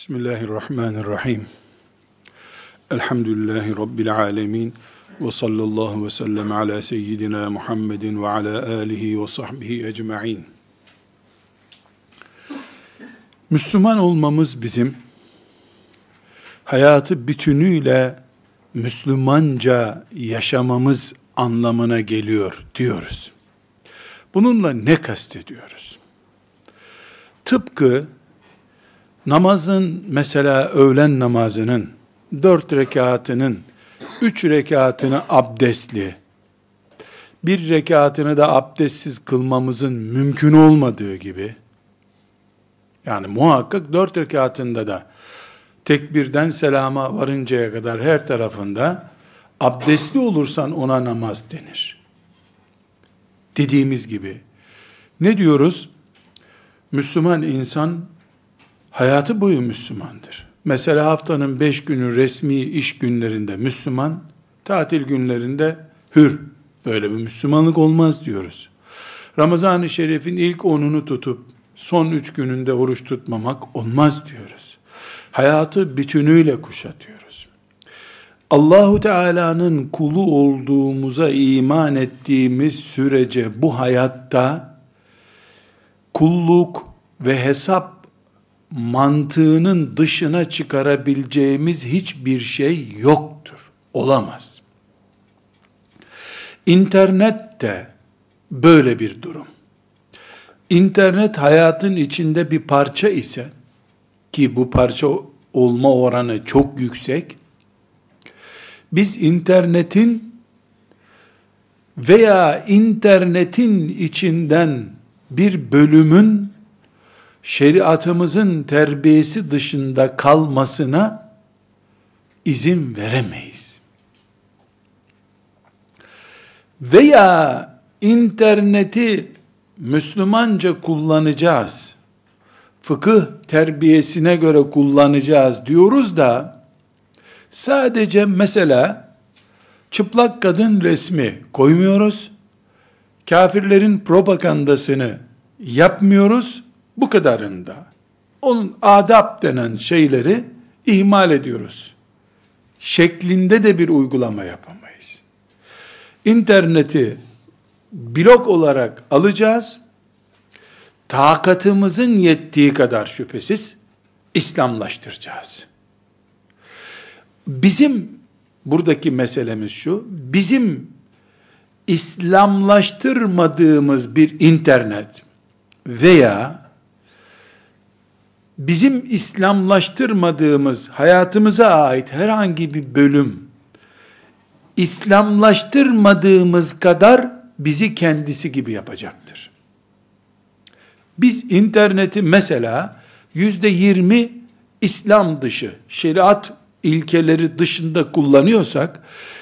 Bismillahirrahmanirrahim. Elhamdülillahi Rabbil alemin. Ve sallallahu ve sellem ala seyyidina Muhammedin ve ala alihi ve sahbihi ecma'in. Müslüman olmamız bizim, hayatı bütünüyle Müslümanca yaşamamız anlamına geliyor diyoruz. Bununla ne kastediyoruz? Tıpkı namazın, mesela öğlen namazının 4 rekatının 3 rekatını abdestli, 1 rekatını da abdestsiz kılmamızın mümkün olmadığı gibi, yani muhakkak 4 rekatında da tekbirden selama varıncaya kadar her tarafında abdestli olursan ona namaz denir. Dediğimiz gibi ne diyoruz? Müslüman insan hayatı boyu Müslümandır. Mesela haftanın 5 günü resmi iş günlerinde Müslüman, tatil günlerinde hür. Böyle bir Müslümanlık olmaz diyoruz. Ramazan-ı Şerif'in ilk 10'unu tutup son 3 gününde oruç tutmamak olmaz diyoruz. Hayatı bütünüyle kuşatıyoruz. Allahu Teala'nın kulu olduğumuza iman ettiğimiz sürece bu hayatta kulluk ve hesap mantığının dışına çıkarabileceğimiz hiçbir şey yoktur. Olamaz. İnternet de böyle bir durum. İnternet hayatın içinde bir parça ise, ki bu parça olma oranı çok yüksek, biz internetin veya internetin içinden bir bölümün şeriatımızın terbiyesi dışında kalmasına izin veremeyiz. Veya interneti Müslümanca kullanacağız, fıkıh terbiyesine göre kullanacağız diyoruz da, sadece mesela çıplak kadın resmi koymuyoruz, kafirlerin propagandasını yapmıyoruz, bu kadarında. Onun adab denen şeyleri ihmal ediyoruz. Şeklinde de bir uygulama yapamayız. İnterneti blok olarak alacağız. Takatımızın yettiği kadar şüphesiz İslamlaştıracağız. Bizim buradaki meselemiz şu, bizim İslamlaştırmadığımız bir internet veya bizim İslamlaştırmadığımız hayatımıza ait herhangi bir bölüm, İslamlaştırmadığımız kadar bizi kendisi gibi yapacaktır. Biz interneti mesela %20 İslam dışı, şeriat ilkeleri dışında kullanıyorsak,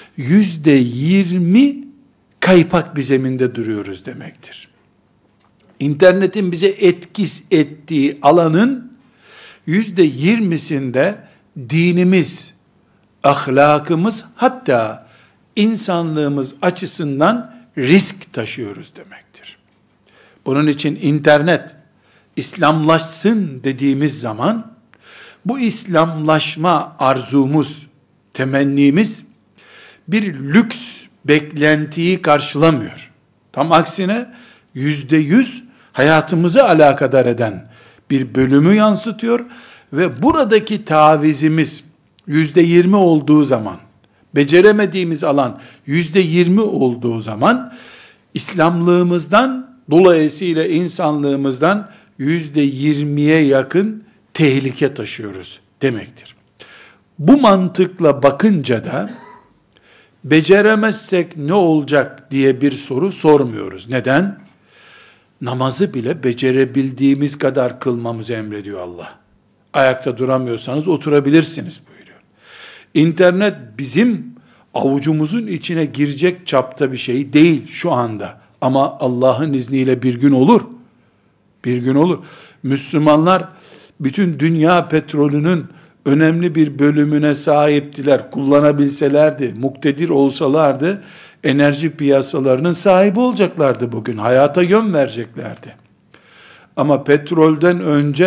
%20 kaypak bir zeminde duruyoruz demektir. İnternetin bize etkis ettiği alanın %20'sinde dinimiz, ahlakımız, hatta insanlığımız açısından risk taşıyoruz demektir. Bunun için internet İslamlaşsın dediğimiz zaman, bu İslamlaşma arzumuz, temennimiz bir lüks beklentiyi karşılamıyor. Tam aksine %100 hayatımızı alakadar eden bir bölümü yansıtıyor ve buradaki tavizimiz %20 olduğu zaman, beceremediğimiz alan %20 olduğu zaman, İslamlığımızdan, dolayısıyla insanlığımızdan %20'ye yakın tehlike taşıyoruz demektir. Bu mantıkla bakınca da, beceremezsek ne olacak diye bir soru sormuyoruz. Neden? Namazı bile becerebildiğimiz kadar kılmamızı emrediyor Allah. Ayakta duramıyorsanız oturabilirsiniz buyuruyor. İnternet bizim avucumuzun içine girecek çapta bir şey değil şu anda. Ama Allah'ın izniyle bir gün olur. Bir gün olur. Müslümanlar bütün dünya petrolünün önemli bir bölümüne sahiptiler. Kullanabilselerdi, muktedir olsalardı, enerji piyasalarının sahibi olacaklardı bugün. Hayata yön vereceklerdi. Ama petrolden önce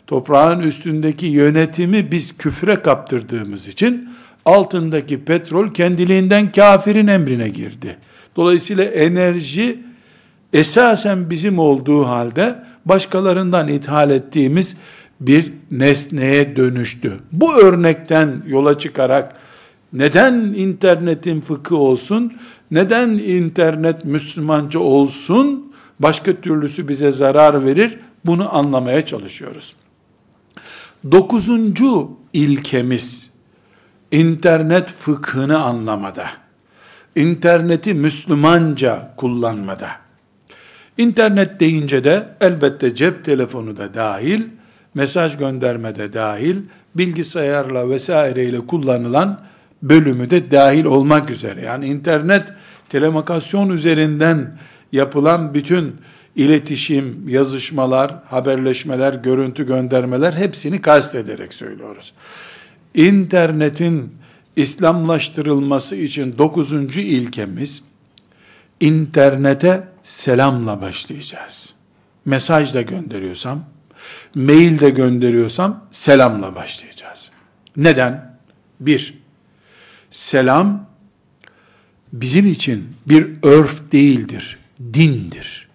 Toprağın üstündeki yönetimi biz küfre kaptırdığımız için altındaki petrol kendiliğinden kafirin emrine girdi. Dolayısıyla enerji esasen bizim olduğu halde başkalarından ithal ettiğimiz bir nesneye dönüştü. Bu örnekten yola çıkarak neden internetin fıkhı olsun, neden internet Müslümanca olsun, başka türlüsü bize zarar verir, bunu anlamaya çalışıyoruz. 9. ilkemiz, internet fıkhını anlamada, interneti Müslümanca kullanmada. İnternet deyince de elbette cep telefonu da dahil, mesaj gönderme de dahil, bilgisayarla vesaireyle kullanılan bölümü de dahil olmak üzere. Yani internet, telekomünikasyon üzerinden yapılan bütün iletişim, yazışmalar, haberleşmeler, görüntü göndermeler hepsini kastederek söylüyoruz. İnternetin İslamlaştırılması için 9. ilkemiz, internete selamla başlayacağız. Mesaj da gönderiyorsam, mail de gönderiyorsam selamla başlayacağız. Neden? 1. Selam bizim için bir örf değildir, dindir.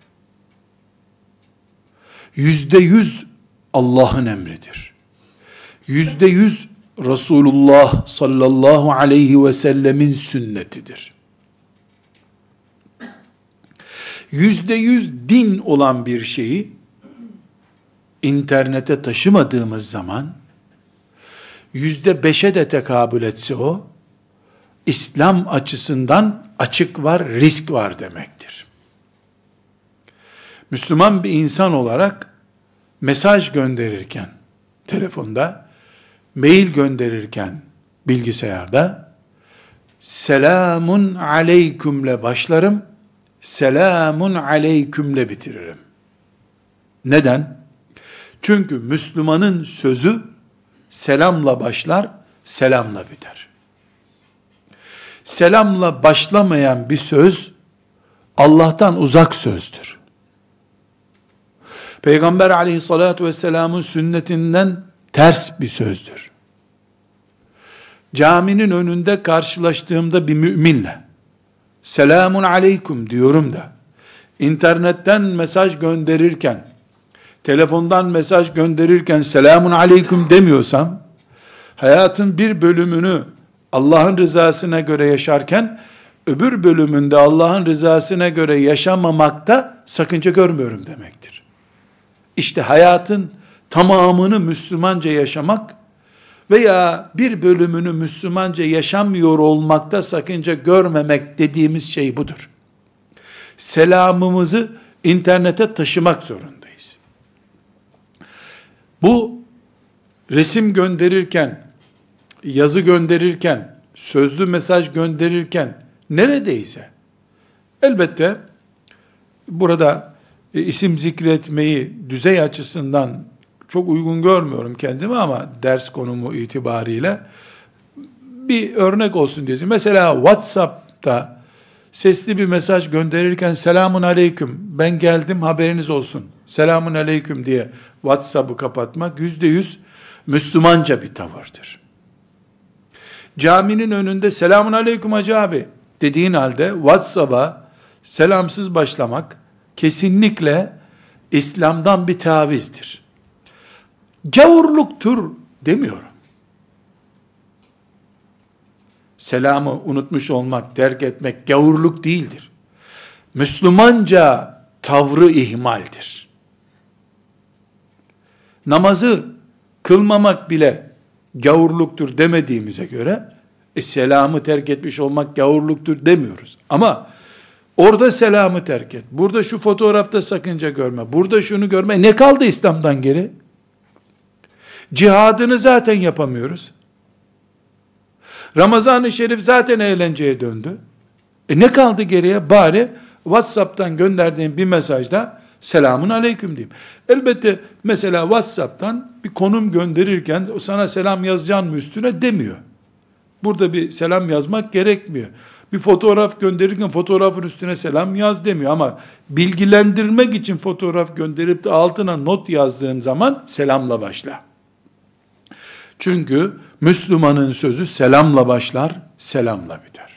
%100 Allah'ın emridir. %100 Resulullah sallallahu aleyhi ve sellemin sünnetidir. %100 din olan bir şeyi internete taşımadığımız zaman %5'e de tekabül etse o, İslam açısından açık var, risk var demektir. Müslüman bir insan olarak mesaj gönderirken telefonda, mail gönderirken bilgisayarda selamun aleykümle başlarım, selamun aleykümle bitiririm. Neden? Çünkü Müslümanın sözü selamla başlar, selamla biter. Selamla başlamayan bir söz Allah'tan uzak sözdür. Peygamber aleyhissalatu vesselamın sünnetinden ters bir sözdür. Caminin önünde karşılaştığımda bir müminle selamun aleyküm diyorum da internetten mesaj gönderirken, telefondan mesaj gönderirken selamun aleyküm demiyorsam, hayatın bir bölümünü Allah'ın rızasına göre yaşarken, öbür bölümünde Allah'ın rızasına göre yaşamamakta sakınca görmüyorum demektir. İşte hayatın tamamını Müslümanca yaşamak veya bir bölümünü Müslümanca yaşamıyor olmakta sakınca görmemek dediğimiz şey budur. Selamımızı internete taşımak zorundayız. Bu resim gönderirken, yazı gönderirken, sözlü mesaj gönderirken neredeyse, elbette burada isim zikretmeyi düzey açısından çok uygun görmüyorum kendimi ama ders konumu itibariyle bir örnek olsun diye. Mesela WhatsApp'ta sesli bir mesaj gönderirken selamun aleyküm, ben geldim haberiniz olsun, selamun aleyküm diye WhatsApp'ı kapatmak %100 Müslümanca bir tavırdır. Caminin önünde selamun aleyküm hacı abi dediğin halde WhatsApp'a selamsız başlamak kesinlikle İslam'dan bir tavizdir. Gavurluktur demiyorum. Selamı unutmuş olmak, terk etmek gavurluk değildir. Müslümanca tavrı ihmaldir. Namazı kılmamak bile gavurluktur demediğimize göre, selamı terk etmiş olmak gavurluktur demiyoruz. Ama orada selamı terk et, burada şu fotoğrafta sakınca görme, burada şunu görme, ne kaldı İslam'dan geri? Cihadını zaten yapamıyoruz. Ramazan-ı Şerif zaten eğlenceye döndü. Ne kaldı geriye? Bari WhatsApp'tan gönderdiğim bir mesajda selamun aleyküm diyeyim. Elbette mesela WhatsApp'tan bir konum gönderirken sana selam yazacaksın mı üstüne demiyor. Burada bir selam yazmak gerekmiyor. Bir fotoğraf gönderirken fotoğrafın üstüne selam yaz demiyor ama bilgilendirmek için fotoğraf gönderip de altına not yazdığın zaman selamla başla. Çünkü Müslümanın sözü selamla başlar, selamla biter.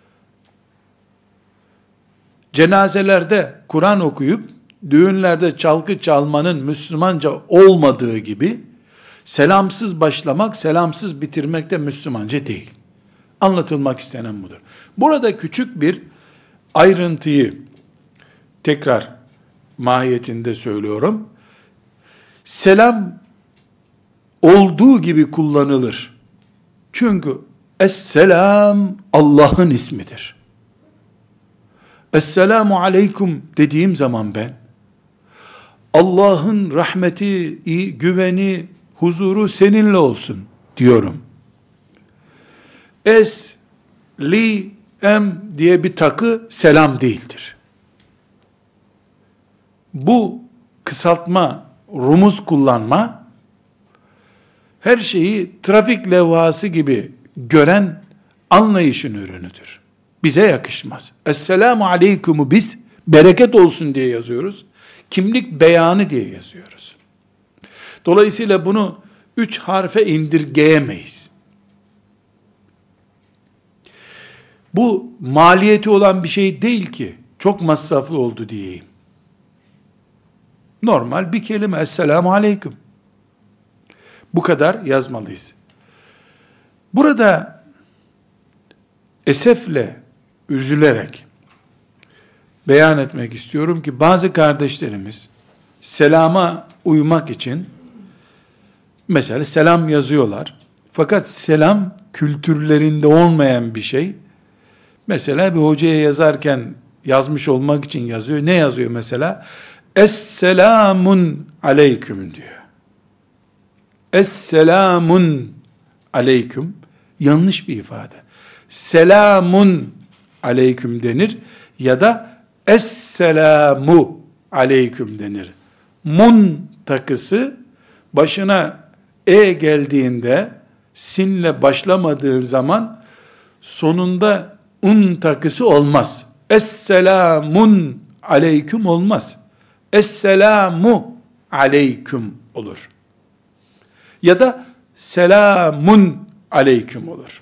Cenazelerde Kur'an okuyup düğünlerde çalgı çalmanın Müslümanca olmadığı gibi selamsız başlamak, selamsız bitirmek de Müslümanca değil. Anlatılmak istenen budur. Burada küçük bir ayrıntıyı tekrar mahiyetinde söylüyorum. Selam olduğu gibi kullanılır. Çünkü Esselam Allah'ın ismidir. Esselamu aleyküm dediğim zaman ben Allah'ın rahmeti, güveni, huzuru seninle olsun diyorum. Es-li-em diye bir takı selam değildir. Bu kısaltma, rumuz kullanma, her şeyi trafik levhası gibi gören anlayışın ürünüdür. Bize yakışmaz. Esselamu aleyküm'ü biz bereket olsun diye yazıyoruz. Kimlik beyanı diye yazıyoruz. Dolayısıyla bunu 3 harfe indirgeyemeyiz. Bu maliyeti olan bir şey değil ki çok masraflı oldu diyeyim. Normal bir kelime Esselamu aleyküm. Bu kadar yazmalıyız. Burada esefle, üzülerek beyan etmek istiyorum ki bazı kardeşlerimiz selama uymak için mesela selam yazıyorlar. Fakat selam kültürlerinde olmayan bir şey. Mesela bir hocaya yazarken yazmış olmak için yazıyor. Ne yazıyor mesela? Esselamun aleyküm diyor. Esselamun aleyküm yanlış bir ifade. Selamun aleyküm denir ya da Esselamu aleyküm denir. Mun takısı başına e geldiğinde sinle başlamadığın zaman sonunda un takısı olmaz. Esselamun aleyküm olmaz. Esselamu aleyküm olur. Ya da selamun aleyküm olur.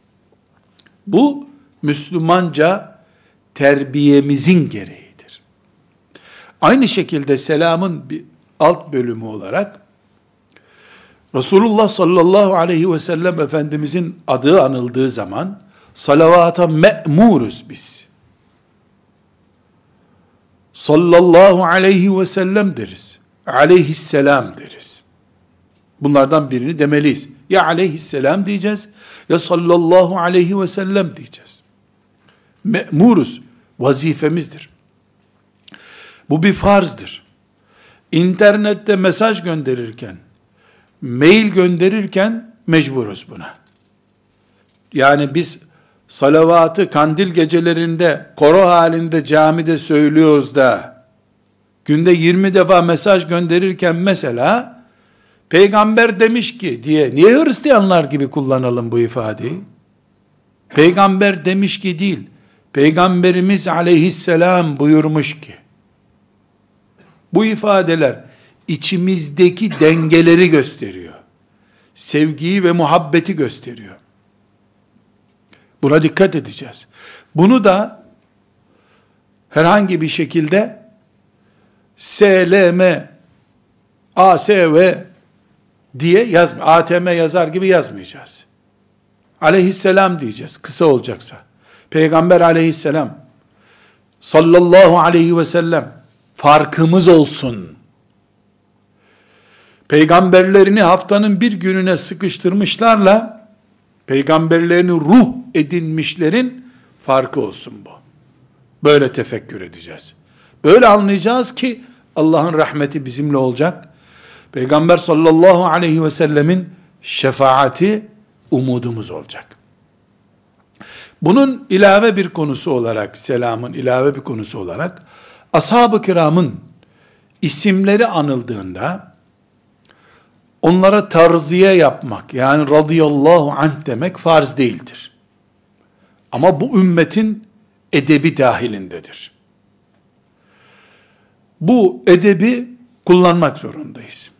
Bu Müslümanca terbiyemizin gereğidir. Aynı şekilde selamın bir alt bölümü olarak Resulullah sallallahu aleyhi ve sellem Efendimizin adı anıldığı zaman salavata me'muruz biz. Sallallahu aleyhi ve sellem deriz. Aleyhisselam deriz. Bunlardan birini demeliyiz. Ya aleyhisselam diyeceğiz, ya sallallahu aleyhi ve sellem diyeceğiz. Me'muruz, vazifemizdir. Bu bir farzdır. İnternette mesaj gönderirken, mail gönderirken mecburuz buna. Yani biz salavatı kandil gecelerinde, koro halinde camide söylüyoruz da, günde 20 defa mesaj gönderirken mesela, peygamber demiş ki diye, niye Hristiyanlar gibi kullanalım bu ifadeyi? Peygamber demiş ki değil, Peygamberimiz aleyhisselam buyurmuş ki, bu ifadeler içimizdeki dengeleri gösteriyor. Sevgiyi ve muhabbeti gösteriyor. Buna dikkat edeceğiz. Bunu da herhangi bir şekilde SLM, ASV diye yazma. ATM yazar gibi yazmayacağız. Aleyhisselam diyeceğiz. Kısa olacaksa. Peygamber aleyhisselam sallallahu aleyhi ve sellem farkımız olsun. Peygamberlerini haftanın bir gününe sıkıştırmışlarla peygamberlerini ruh edinmişlerin farkı olsun bu. Böyle tefekkür edeceğiz. Böyle anlayacağız ki Allah'ın rahmeti bizimle olacak. Peygamber sallallahu aleyhi ve sellemin şefaati umudumuz olacak. Bunun ilave bir konusu olarak, selamın ilave bir konusu olarak, ashab-ı kiramın isimleri anıldığında, onlara tarziye yapmak, yani radıyallahu anh demek farz değildir. Ama bu ümmetin edebi dahilindedir. Bu edebi kullanmak zorundayız.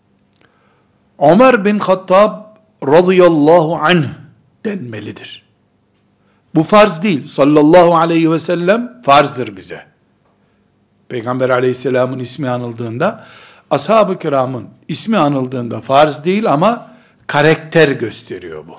Ömer bin Hattab radıyallahu anh denmelidir. Bu farz değil. Sallallahu aleyhi ve sellem farzdır bize. Peygamber aleyhisselamın ismi anıldığında, ashab-ı kiramın ismi anıldığında farz değil ama karakter gösteriyor bu.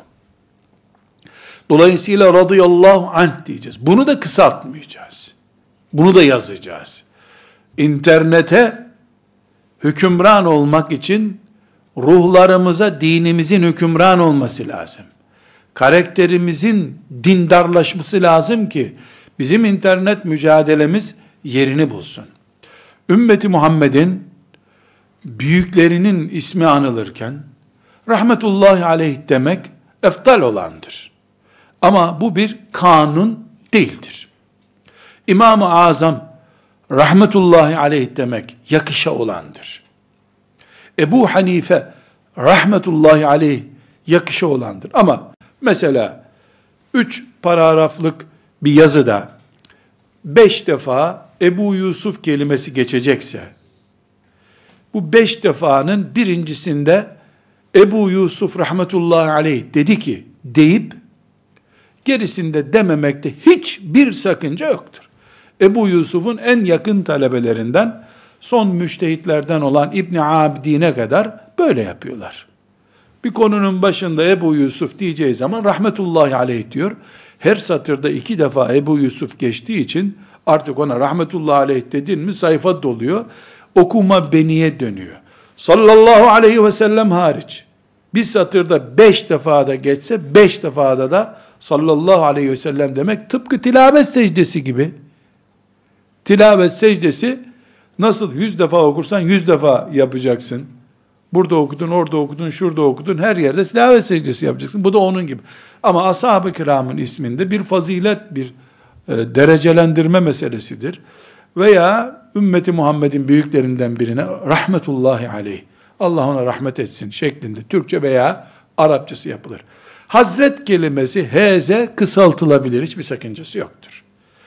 Dolayısıyla radıyallahu anh diyeceğiz. Bunu da kısaltmayacağız. Bunu da yazacağız. İnternete hükümran olmak için ruhlarımıza dinimizin hükümran olması lazım. Karakterimizin dindarlaşması lazım ki bizim internet mücadelemiz yerini bulsun. Ümmeti Muhammed'in büyüklerinin ismi anılırken rahmetullahi aleyh demek eftal olandır. Ama bu bir kanun değildir. İmam-ı Azam rahmetullahi aleyh demek yakışa olandır. Ebu Hanife rahmetullahi aleyh yakışa olandır. Ama mesela 3 paragraflık bir yazıda 5 defa Ebu Yusuf kelimesi geçecekse, bu 5 defanın birincisinde Ebu Yusuf rahmetullahi aleyh dedi ki deyip gerisinde dememekte hiçbir sakınca yoktur. Ebu Yusuf'un en yakın talebelerinden son müştehitlerden olan İbn Abidin'e kadar böyle yapıyorlar. Bir konunun başında Ebu Yusuf diyeceği zaman rahmetullahi aleyh diyor. Her satırda 2 defa Ebu Yusuf geçtiği için artık ona rahmetullahi aleyh dedin mi sayfa doluyor. Okuma beniye dönüyor. Sallallahu aleyhi ve sellem hariç. Bir satırda 5 defa da geçse 5 defada da sallallahu aleyhi ve sellem demek tıpkı tilavet secdesi gibi. Tilavet secdesi nasıl 100 defa okursan 100 defa yapacaksın. Burada okudun, orada okudun, şurada okudun, her yerde tilavet secdesi yapacaksın. Bu da onun gibi. Ama ashab-ı kiramın isminde bir fazilet, bir derecelendirme meselesidir. Veya ümmeti Muhammed'in büyüklerinden birine rahmetullahi aleyh, Allah ona rahmet etsin şeklinde Türkçe veya Arapçası yapılır. Hazret kelimesi heze kısaltılabilir. Hiçbir sakıncası yoktur.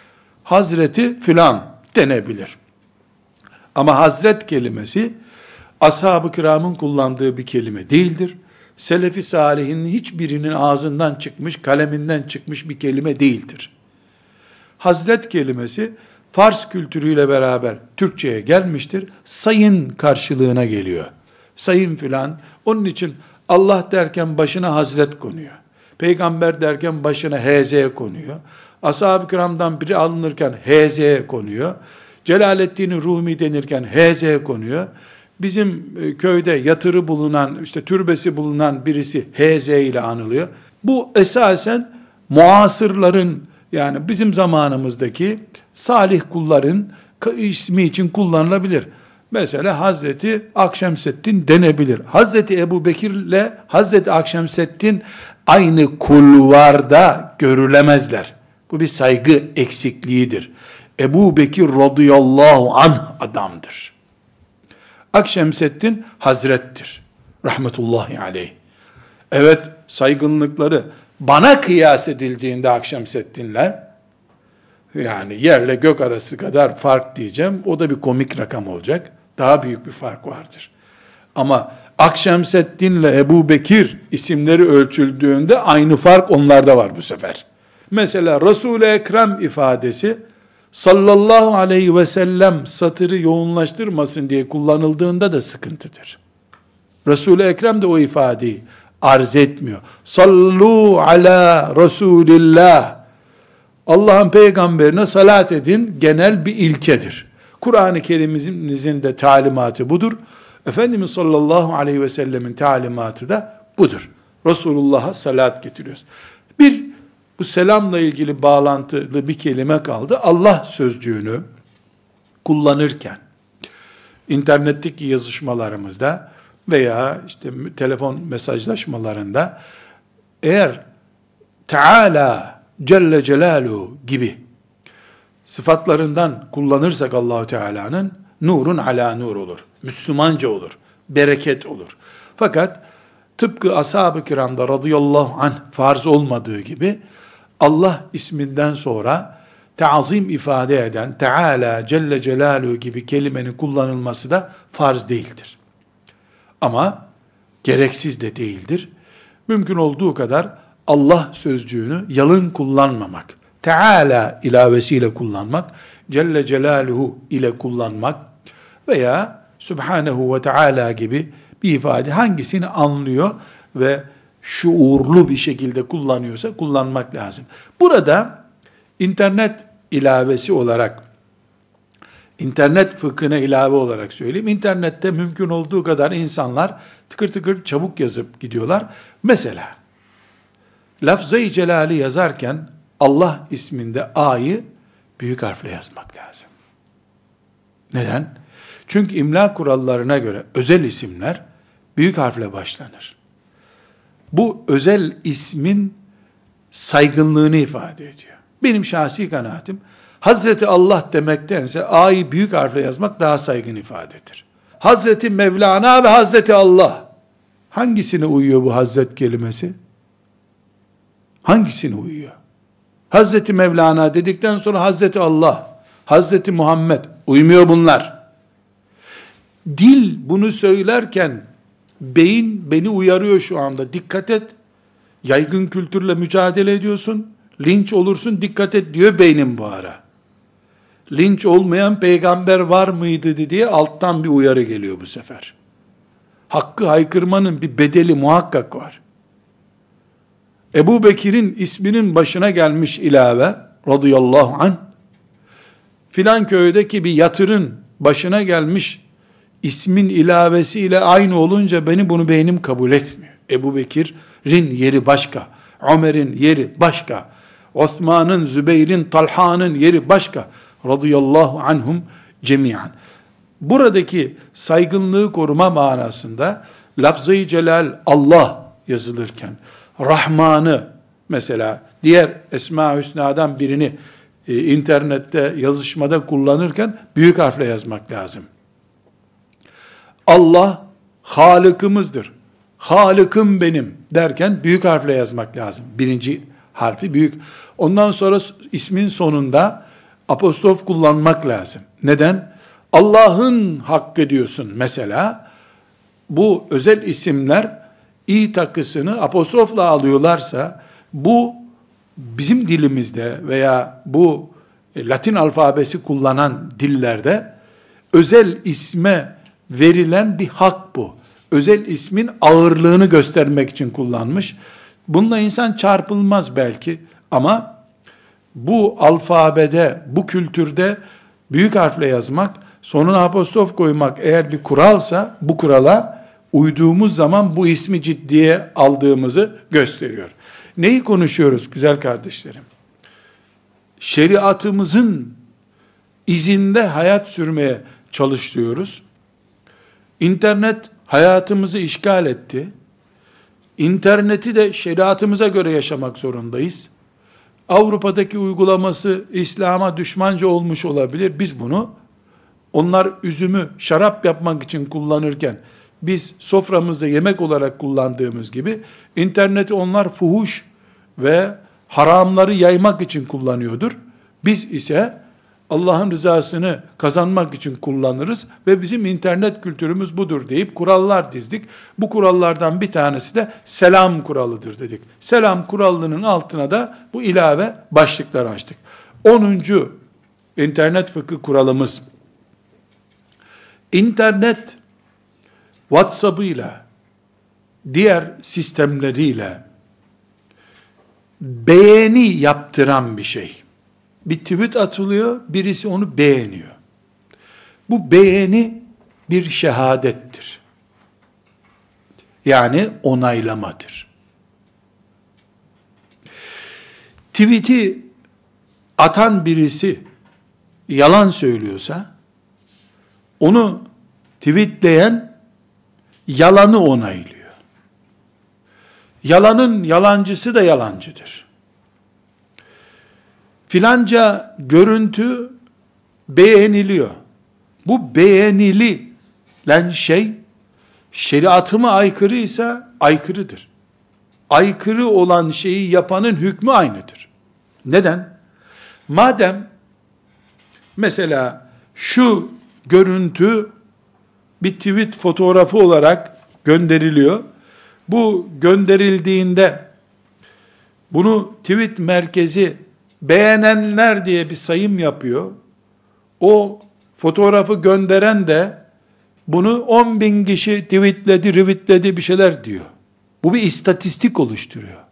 Hazreti filan denebilir. Ama hazret kelimesi ashab-ı kiramın kullandığı bir kelime değildir. Selefi salihin hiçbirinin ağzından çıkmış, kaleminden çıkmış bir kelime değildir. Hazret kelimesi Fars kültürüyle beraber Türkçe'ye gelmiştir. Sayın karşılığına geliyor. Sayın filan. Onun için Allah derken başına hazret konuyor. Peygamber derken başına HZ konuyor. Ashab-ı kiramdan biri alınırken HZ konuyor. Celaleddin Rumi denirken HZ konuyor. Bizim köyde yatırı bulunan, işte türbesi bulunan birisi HZ ile anılıyor. Bu esasen muasırların, yani bizim zamanımızdaki salih kulların ismi için kullanılabilir. Mesela Hazreti Akşemseddin denebilir. Hazreti Ebu Bekir ile Hazreti Akşemseddin aynı kulvarda görülemezler. Bu bir saygı eksikliğidir. Ebu Bekir radıyallahu anh adamdır. Akşemseddin hazrettir. Rahmetullahi aleyh. Evet, saygınlıkları bana kıyas edildiğinde Akşemseddin'le, yani yerle gök arası kadar fark diyeceğim, o da bir komik rakam olacak. Daha büyük bir fark vardır. Ama Akşemseddin'le Ebu Bekir isimleri ölçüldüğünde aynı fark onlarda var bu sefer. Mesela Resul-i Ekrem ifadesi sallallahu aleyhi ve sellem satırı yoğunlaştırmasın diye kullanıldığında da sıkıntıdır. Resul-i Ekrem de o ifadeyi arz etmiyor. Sallu ala Resulillah. Allah'ın peygamberine salat edin genel bir ilkedir. Kur'an-ı Kerim'imizin de talimatı budur. Efendimiz sallallahu aleyhi ve sellemin talimatı da budur. Resulullah'a salat getiriyoruz. Bu selamla ilgili bağlantılı bir kelime kaldı. Allah sözcüğünü kullanırken, internetteki yazışmalarımızda veya işte telefon mesajlaşmalarında eğer Teala Celle Celaluhu gibi sıfatlarından kullanırsak Allahu Teala'nın nurun ala nur olur. Müslümanca olur. Bereket olur. Fakat tıpkı ashab-ı kiramda radıyallahu anh farz olmadığı gibi Allah isminden sonra ta'zim ifade eden Teala Celle Celaluhu gibi kelimenin kullanılması da farz değildir. Ama gereksiz de değildir. Mümkün olduğu kadar Allah sözcüğünü yalın kullanmamak, Teala ilavesiyle kullanmak, Celle Celaluhu ile kullanmak veya Subhanehu ve Teala gibi bir ifade hangisini anlıyor ve şuurlu bir şekilde kullanıyorsa kullanmak lazım. Burada internet ilavesi olarak, internet fıkhına ilave olarak söyleyeyim. İnternette mümkün olduğu kadar insanlar tıkır tıkır çabuk yazıp gidiyorlar. Mesela lafz-ı celali yazarken Allah isminde A'yı büyük harfle yazmak lazım. Neden? Çünkü imla kurallarına göre özel isimler büyük harfle başlanır. Bu özel ismin saygınlığını ifade ediyor. Benim şahsi kanaatim, Hazreti Allah demektense A'yı büyük harfle yazmak daha saygın ifadedir. Hazreti Mevlana ve Hazreti Allah. Hangisine uyuyor bu Hazret kelimesi? Hangisine uyuyor? Hazreti Mevlana dedikten sonra Hazreti Allah, Hazreti Muhammed uymuyor bunlar. Dil bunu söylerken beyin beni uyarıyor şu anda. Dikkat et. Yaygın kültürle mücadele ediyorsun. Linç olursun, dikkat et diyor beynim bu ara. Linç olmayan peygamber var mıydı diye alttan bir uyarı geliyor bu sefer. Hakkı haykırmanın bir bedeli muhakkak var. Ebu Bekir'in isminin başına gelmiş ilave, radıyallahu anh, filan köydeki bir yatırın başına gelmiş ismin ilavesiyle aynı olunca bunu beynim kabul etmiyor. Ebu Bekir'in yeri başka, Ömer'in yeri başka, Osman'ın, Zübeyir'in, Talha'nın yeri başka, radıyallahu anhum cemiyan. Buradaki saygınlığı koruma manasında lafz-ı celal Allah yazılırken, Rahman'ı mesela diğer Esma-ı Hüsna'dan birini internette yazışmada kullanırken büyük harfle yazmak lazım. Allah Halık'ımızdır. Halık'ım benim derken büyük harfle yazmak lazım. Birinci harfi büyük. Ondan sonra ismin sonunda apostrof kullanmak lazım. Neden? Allah'ın hakkı diyorsun mesela. Bu özel isimler i takısını apostrofla alıyorlarsa bu bizim dilimizde veya bu Latin alfabesi kullanan dillerde özel isme verilen bir hak bu. Özel ismin ağırlığını göstermek için kullanmış. Bununla insan çarpılmaz belki ama bu alfabede, bu kültürde büyük harfle yazmak, sonuna apostrof koymak eğer bir kuralsa, bu kurala uyduğumuz zaman bu ismi ciddiye aldığımızı gösteriyor. Neyi konuşuyoruz güzel kardeşlerim? Şeriatımızın izinde hayat sürmeye çalışıyoruz. İnternet hayatımızı işgal etti. İnterneti de şeriatımıza göre yaşamak zorundayız. Avrupa'daki uygulaması İslam'a düşmanca olmuş olabilir. Biz bunu, onlar üzümü şarap yapmak için kullanırken, biz soframızda yemek olarak kullandığımız gibi, interneti onlar fuhuş ve haramları yaymak için kullanıyordur. Biz ise Allah'ın rızasını kazanmak için kullanırız ve bizim internet kültürümüz budur deyip kurallar dizdik. Bu kurallardan bir tanesi de selam kuralıdır dedik. Selam kuralının altına da bu ilave başlıklar açtık. 10. internet fıkıh kuralımız, internet WhatsApp'ıyla, diğer sistemleriyle beğeni yaptıran bir şey. Bir tweet atılıyor, birisi onu beğeniyor. Bu beğeni bir şehadettir. Yani onaylamadır. Tweet'i atan birisi yalan söylüyorsa, onu tweetleyen yalanı onaylıyor. Yalanın yalancısı da yalancıdır. Filanca görüntü beğeniliyor. Bu beğenilen şey şeriatıma aykırıysa aykırıdır. Aykırı olan şeyi yapanın hükmü aynıdır. Neden? Madem mesela şu görüntü bir tweet fotoğrafı olarak gönderiliyor. Bu gönderildiğinde bunu tweet merkezi beğenenler diye bir sayım yapıyor. O fotoğrafı gönderen de bunu 10 bin kişi tweetledi, retweetledi bir şeyler diyor. Bu bir istatistik oluşturuyor.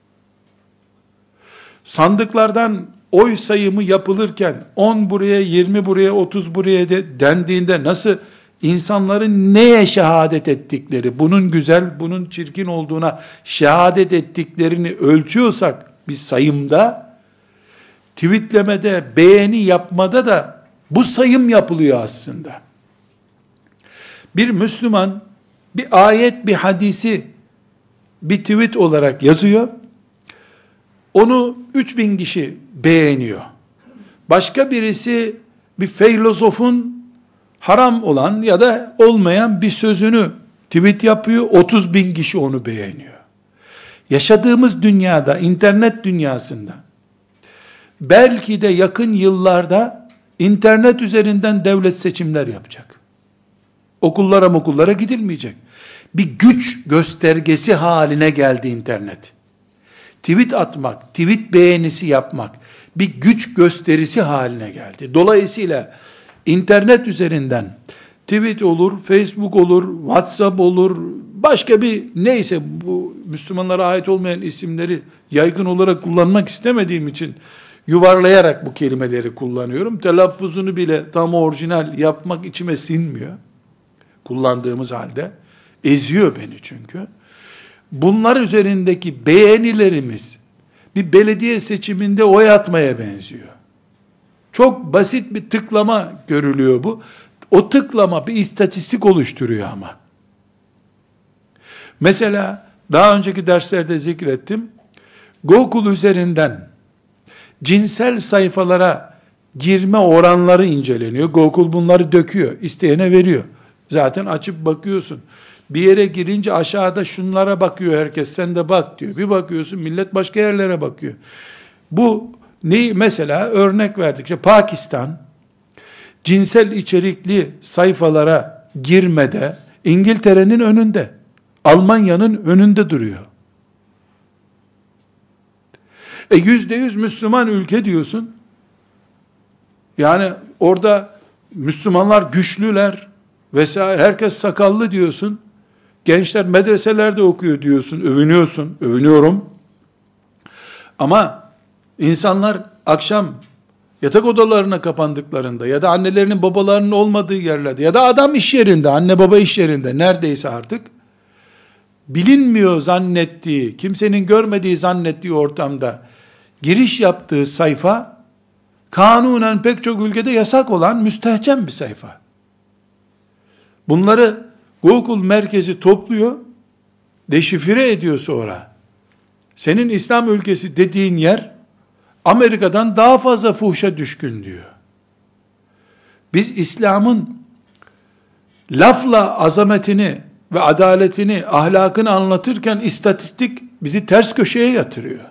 Sandıklardan oy sayımı yapılırken 10 buraya, 20 buraya, 30 buraya dendiğinde nasıl insanların neye şehadet ettikleri, bunun güzel, bunun çirkin olduğuna şehadet ettiklerini ölçüyorsak bir sayımda, tweetlemede, beğeni yapmada da bu sayım yapılıyor aslında. Bir Müslüman bir ayet, bir hadisi bir tweet olarak yazıyor. Onu 3000 kişi beğeniyor. Başka birisi bir filozofun haram olan ya da olmayan bir sözünü tweet yapıyor. 30 bin kişi onu beğeniyor. Yaşadığımız dünyada, internet dünyasında belki de yakın yıllarda internet üzerinden devlet seçimler yapacak. Okullara gidilmeyecek. Bir güç göstergesi haline geldi internet. Tweet atmak, tweet beğenisi yapmak bir güç gösterisi haline geldi. Dolayısıyla internet üzerinden tweet olur, Facebook olur, WhatsApp olur, başka bir neyse, bu Müslümanlara ait olmayan isimleri yaygın olarak kullanmak istemediğim için yuvarlayarak bu kelimeleri kullanıyorum. Telaffuzunu bile tam orijinal yapmak içime sinmiyor. Kullandığımız halde eziyor beni çünkü. Bunlar üzerindeki beğenilerimiz bir belediye seçiminde oy atmaya benziyor. Çok basit bir tıklama görülüyor bu. O tıklama bir istatistik oluşturuyor ama. Mesela daha önceki derslerde zikrettim. Google üzerinden cinsel sayfalara girme oranları inceleniyor. Google bunları döküyor, isteyene veriyor. Zaten açıp bakıyorsun. Bir yere girince aşağıda şunlara bakıyor herkes, sen de bak diyor. Bir bakıyorsun millet başka yerlere bakıyor. Bu ne mesela, örnek verdik. İşte Pakistan cinsel içerikli sayfalara girmede İngiltere'nin önünde, Almanya'nın önünde duruyor. %100 Müslüman ülke diyorsun. Yani orada Müslümanlar güçlüler vesaire, herkes sakallı diyorsun. Gençler medreselerde okuyor diyorsun, övünüyorsun, övünüyorum. Ama insanlar akşam yatak odalarına kapandıklarında ya da annelerinin babalarının olmadığı yerlerde ya da adam iş yerinde, anne baba iş yerinde neredeyse artık bilinmiyor zannettiği, kimsenin görmediği zannettiği ortamda giriş yaptığı sayfa kanunen pek çok ülkede yasak olan müstehcen bir sayfa. Bunları Google merkezi topluyor, deşifre ediyor sonra. Senin İslam ülkesi dediğin yer Amerika'dan daha fazla fuhşa düşkün diyor. Biz İslam'ın lafla azametini ve adaletini, ahlakını anlatırken istatistik bizi ters köşeye yatırıyor.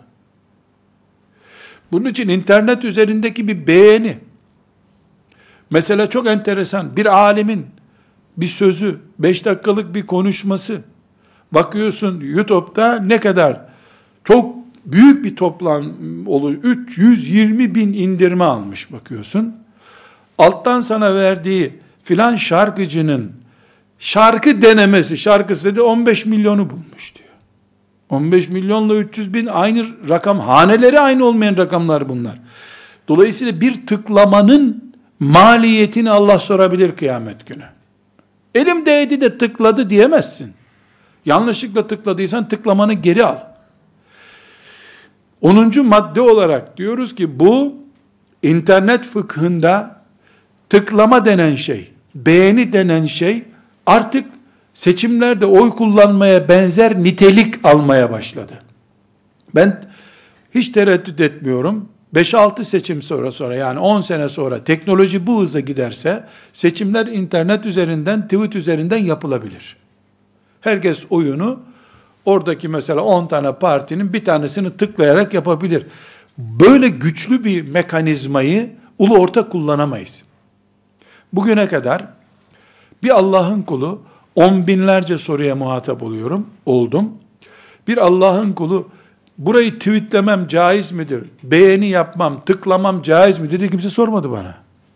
Bunun için internet üzerindeki bir beğeni, mesela çok enteresan, bir alimin bir sözü, 5 dakikalık bir konuşması, bakıyorsun YouTube'da ne kadar çok büyük bir toplam oluyor, 320 bin indirme almış bakıyorsun. Alttan sana verdiği filan şarkıcının şarkı denemesi, şarkısı dedi 15 milyonu bulmuş diyor. 15 milyonla 300 bin aynı rakam, haneleri aynı olmayan rakamlar bunlar. Dolayısıyla bir tıklamanın maliyetini Allah sorabilir kıyamet günü. Elim değdi de tıkladı diyemezsin. Yanlışlıkla tıkladıysan tıklamanı geri al. 10. madde olarak diyoruz ki bu internet fıkhında tıklama denen şey, beğeni denen şey artık seçimlerde oy kullanmaya benzer nitelik almaya başladı. Ben hiç tereddüt etmiyorum. 5-6 seçim sonra yani 10 sene sonra teknoloji bu hıza giderse seçimler internet üzerinden, tweet üzerinden yapılabilir. Herkes oyunu oradaki mesela 10 tane partinin bir tanesini tıklayarak yapabilir. Böyle güçlü bir mekanizmayı ulu orta kullanamayız. Bugüne kadar bir Allah'ın kulu, on binlerce soruya muhatap oldum. Bir Allah'ın kulu, burayı tweetlemem caiz midir? Beğeni yapmam, tıklamam caiz midir diye kimse sormadı bana.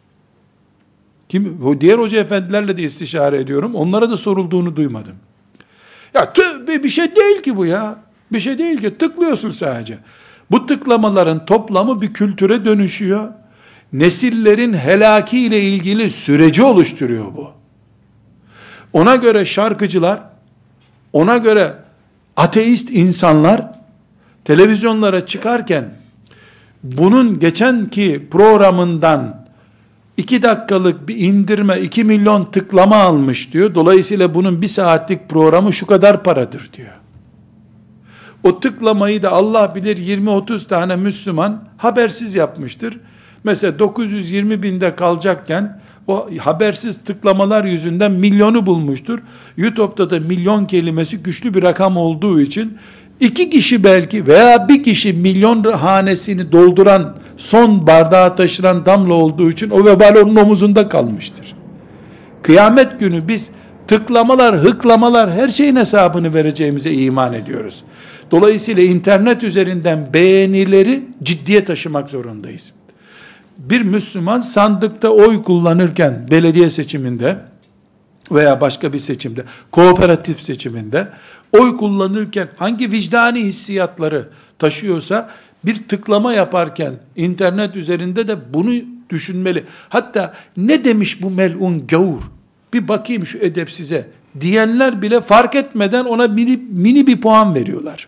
Diğer hoca efendilerle de istişare ediyorum. Onlara da sorulduğunu duymadım. Ya bir şey değil ki bu ya. Bir şey değil ki. Tıklıyorsun sadece. Bu tıklamaların toplamı bir kültüre dönüşüyor. Nesillerin helakiyle ilgili süreci oluşturuyor bu. Ona göre şarkıcılar, ona göre ateist insanlar televizyonlara çıkarken bunun geçenki programından 2 dakikalık bir indirme 2 milyon tıklama almış diyor. Dolayısıyla bunun 1 saatlik programı şu kadar paradır diyor. O tıklamayı da Allah bilir 20-30 tane Müslüman habersiz yapmıştır. Mesela 920 binde kalacakken o habersiz tıklamalar yüzünden milyonu bulmuştur. YouTube'da da milyon kelimesi güçlü bir rakam olduğu için 2 kişi belki veya 1 kişi milyon hanesini dolduran, son bardağı taşıran damla olduğu için o vebal onun omuzunda kalmıştır. Kıyamet günü biz tıklamalar, hıklamalar her şeyin hesabını vereceğimize iman ediyoruz. Dolayısıyla internet üzerinden beğenileri ciddiye taşımak zorundayız. Bir Müslüman sandıkta oy kullanırken belediye seçiminde veya başka bir seçimde, kooperatif seçiminde oy kullanırken hangi vicdani hissiyatları taşıyorsa bir tıklama yaparken internet üzerinde de bunu düşünmeli. Hatta ne demiş bu melun gavur? Bir bakayım şu edepsize diyenler bile fark etmeden ona mini bir puan veriyorlar.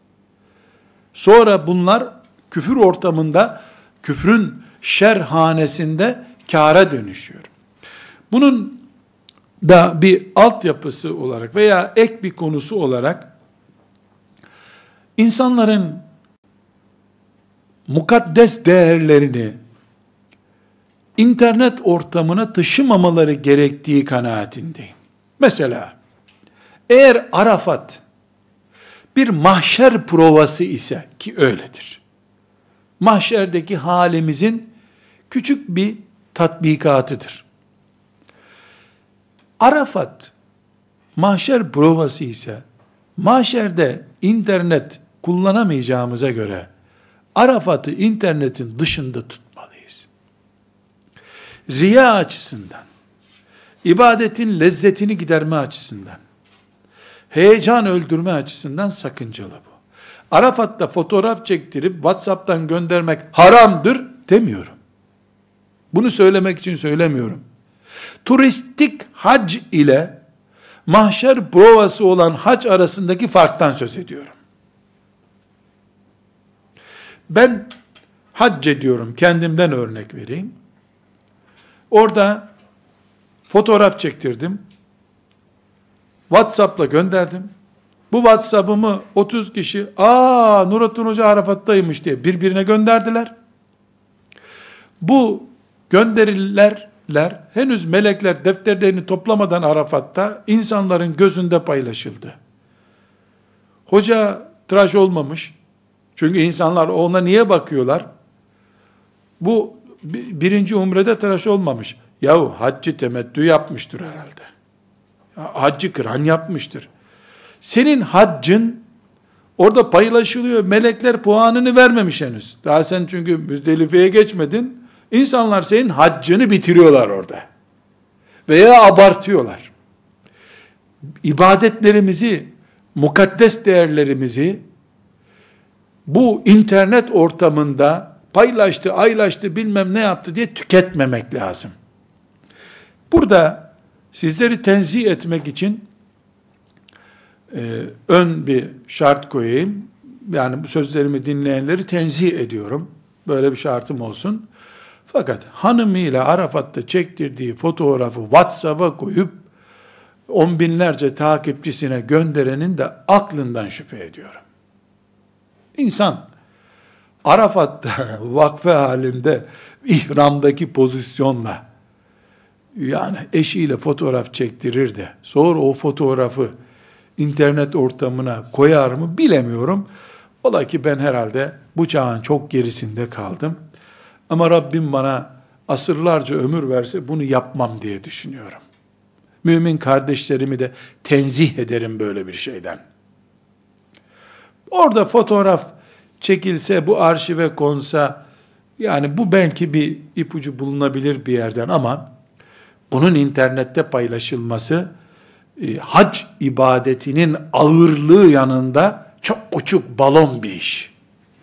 Sonra bunlar küfür ortamında, küfrün şerhanesinde kâra dönüşüyor. Bunun da bir altyapısı olarak veya ek bir konusu olarak insanların mukaddes değerlerini internet ortamına taşımamaları gerektiği kanaatindeyim. Mesela eğer Arafat bir mahşer provası ise, ki öyledir, mahşerdeki halimizin küçük bir tatbikatıdır. Arafat mahşer provası ise, mahşerde internet kullanamayacağımıza göre Arafat'ı internetin dışında tutmalıyız. Riya açısından, ibadetin lezzetini giderme açısından, heyecan öldürme açısından sakıncalı bu. Arafat'ta fotoğraf çektirip WhatsApp'tan göndermek haramdır demiyorum. Bunu söylemek için söylemiyorum. Turistik hac ile mahşer provası olan hac arasındaki farktan söz ediyorum. Ben hac ediyorum, kendimden örnek vereyim. Orada fotoğraf çektirdim. WhatsApp'la gönderdim. Bu WhatsApp'ımı 30 kişi, Nurattin Hoca Arafat'taymış diye birbirine gönderdiler. Bu gönderiler henüz melekler defterlerini toplamadan Arafat'ta insanların gözünde paylaşıldı. Hoca tıraş olmamış. Çünkü insanlar ona niye bakıyorlar? Bu birinci umrede tıraş olmamış. Yahu haccı temettü yapmıştır herhalde. Haccı kıran yapmıştır. Senin haccın orada paylaşılıyor. Melekler puanını vermemiş henüz. Daha sen çünkü Müzdelife'ye geçmedin. İnsanlar senin haccını bitiriyorlar orada. Veya abartıyorlar. İbadetlerimizi, mukaddes değerlerimizi bu internet ortamında paylaştı, aylaştı, bilmem ne yaptı diye tüketmemek lazım. Burada sizleri tenzih etmek için ön bir şart koyayım. Yani bu sözlerimi dinleyenleri tenzih ediyorum. Böyle bir şartım olsun. Fakat hanımıyla Arafat'ta çektirdiği fotoğrafı WhatsApp'a koyup on binlerce takipçisine gönderenin de aklından şüphe ediyorum. İnsan Arafat'ta vakfe halinde ihramdaki pozisyonla yani eşiyle fotoğraf çektirir de sonra o fotoğrafı internet ortamına koyar mı bilemiyorum. Ola ki ben herhalde bu bu çağın çok gerisinde kaldım. Ama Rabbim bana asırlarca ömür verse bunu yapmam diye düşünüyorum. Mümin kardeşlerimi de tenzih ederim böyle bir şeyden. Orada fotoğraf çekilse, bu arşive konsa, yani bu belki bir ipucu bulunabilir bir yerden, ama bunun internette paylaşılması, hac ibadetinin ağırlığı yanında çok uçuk balon bir iş.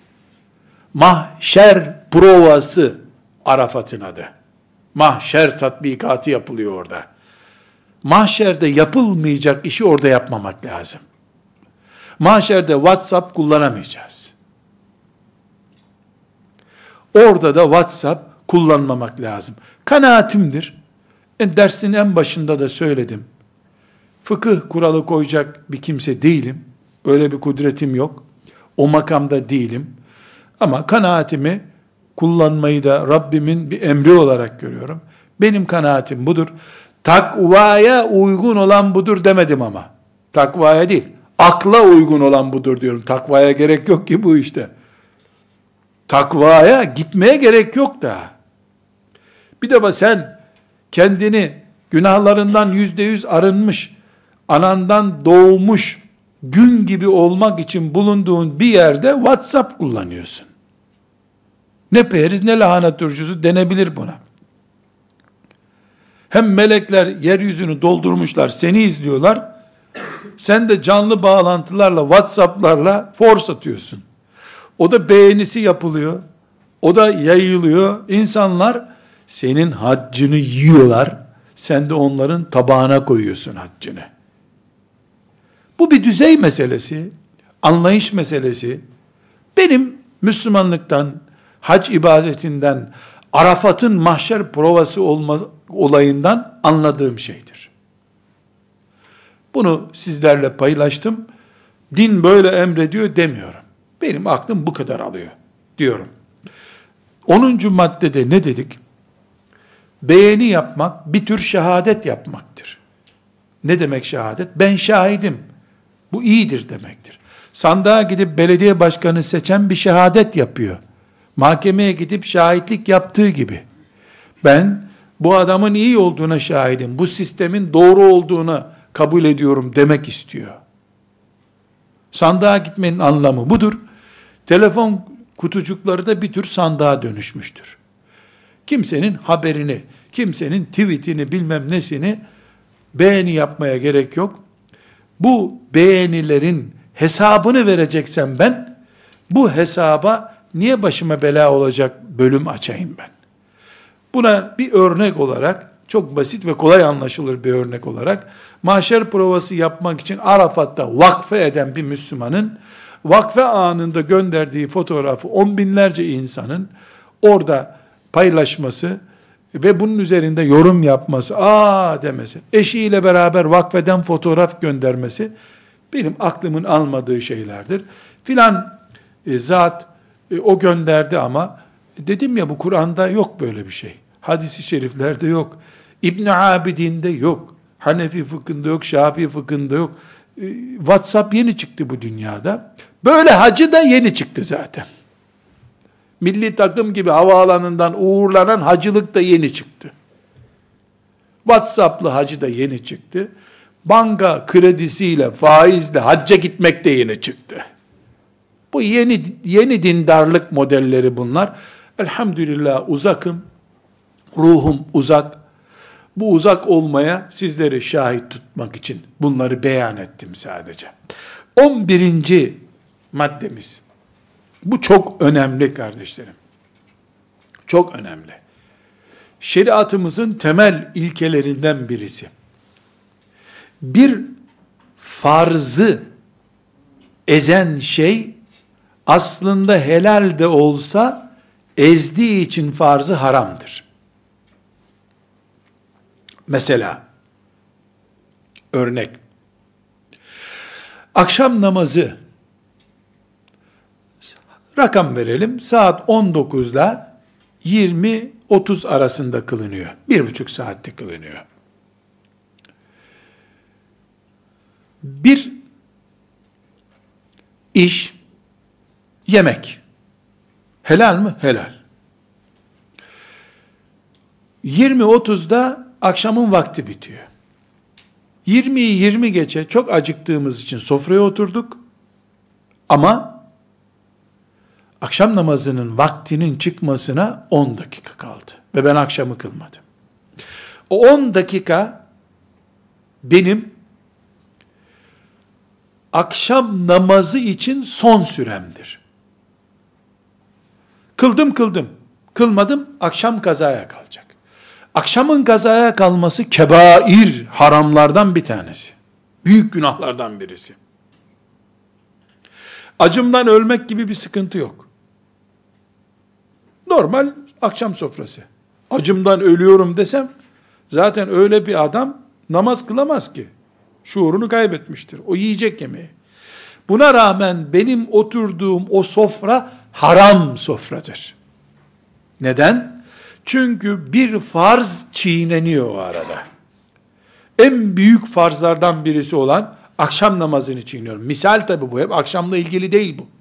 Mahşer provası Arafat'ın adı. Mahşer tatbikatı yapılıyor orada. Mahşerde yapılmayacak işi orada yapmamak lazım. Mahşerde WhatsApp kullanamayacağız. Orada da WhatsApp kullanmamak lazım. Kanaatimdir. Dersin en başında da söyledim. Fıkıh kuralı koyacak bir kimse değilim. Öyle bir kudretim yok. O makamda değilim. Ama kanaatimi kullanmayı da Rabbimin bir emri olarak görüyorum. Benim kanaatim budur. Takvaya uygun olan budur demedim ama. Takvaya değil, akla uygun olan budur diyorum. Takvaya gerek yok ki bu işte. Takvaya gitmeye gerek yok da. Bir defa sen kendini günahlarından %100 arınmış, anandan doğmuş, gün gibi olmak için bulunduğun bir yerde WhatsApp kullanıyorsun. Ne periz ne lahana turşusu denebilir buna. Hem melekler yeryüzünü doldurmuşlar, seni izliyorlar. Sen de canlı bağlantılarla, WhatsApp'larla force atıyorsun. O da beğenisi yapılıyor. O da yayılıyor. İnsanlar senin haccını yiyorlar. Sen de onların tabağına koyuyorsun haccını. Bu bir düzey meselesi, anlayış meselesi. Benim Müslümanlıktan, hac ibadetinden, Arafat'ın mahşer provası olma olayından anladığım şeydir. Bunu sizlerle paylaştım. Din böyle emrediyor demiyorum. Benim aklım bu kadar alıyor diyorum. 10. maddede ne dedik? Beğeni yapmak bir tür şehadet yapmaktır. Ne demek şehadet? Ben şahidim. Bu iyidir demektir. Sandığa gidip belediye başkanı seçen bir şehadet yapıyor. Mahkemeye gidip şahitlik yaptığı gibi. Ben bu adamın iyi olduğuna şahidim. Bu sistemin doğru olduğuna kabul ediyorum demek istiyor. Sandığa gitmenin anlamı budur. Telefon kutucukları da bir tür sandığa dönüşmüştür. Kimsenin haberini, kimsenin tweetini, bilmem nesini beğeni yapmaya gerek yok. Bu beğenilerin hesabını vereceksem ben, bu hesaba niye başıma bela olacak bölüm açayım ben? Buna bir örnek olarak, çok basit ve kolay anlaşılır bir örnek olarak, mahşer provası yapmak için Arafat'ta vakfe eden bir Müslümanın, vakfe anında gönderdiği fotoğrafı 10 binlerce insanın orada paylaşması ve bunun üzerinde yorum yapması, demesi, eşiyle beraber vakfeden fotoğraf göndermesi, benim aklımın almadığı şeylerdir. Filan zat o gönderdi ama, dedim ya, bu Kur'an'da yok böyle bir şey. Hadis-i şeriflerde yok. İbn Abidin'de yok. Hanefi fıkhında yok, Şafii fıkhında yok. WhatsApp yeni çıktı bu dünyada. Böyle hacı da yeni çıktı zaten. Milli takım gibi havaalanından uğurlanan hacılık da yeni çıktı. WhatsApp'lı hacı da yeni çıktı. Banka kredisiyle, faizle hacca gitmek de yeni çıktı. Bu yeni dindarlık modelleri bunlar. Elhamdülillah uzakım. Ruhum uzak. Bu uzak olmaya sizleri şahit tutmak için bunları beyan ettim sadece. 11. maddemiz. Bu çok önemli kardeşlerim. Çok önemli. Şeriatımızın temel ilkelerinden birisi. Bir farzı ezen şey aslında helal de olsa ezdiği için farzı haramdır. Mesela örnek, akşam namazı, rakam verelim, saat 19 ile 20-30 arasında kılınıyor. 1,5 saatte kılınıyor. Bir iş, yemek. Helal mi? Helal. 20.30'da akşamın vakti bitiyor. 20'yi 20 geçe çok acıktığımız için sofraya oturduk. Ama akşam namazının vaktinin çıkmasına 10 dakika kaldı. Ve ben akşamı kılmadım. O 10 dakika benim akşam namazı için son süremdir. Kıldım. Kılmadım, akşam kazaya kalacak. Akşamın kazaya kalması kebair haramlardan bir tanesi. Büyük günahlardan birisi. Acımdan ölmek gibi bir sıkıntı yok. Normal akşam sofrası. Acımdan ölüyorum desem, zaten öyle bir adam namaz kılamaz ki. Şuurunu kaybetmiştir. O yiyecek yemeği. Buna rağmen benim oturduğum o sofra haram sofradır. Neden? Çünkü bir farz çiğneniyor o arada. En büyük farzlardan birisi olan akşam namazını çiğniyorum. Misal tabi bu, hep akşamla ilgili değil bu.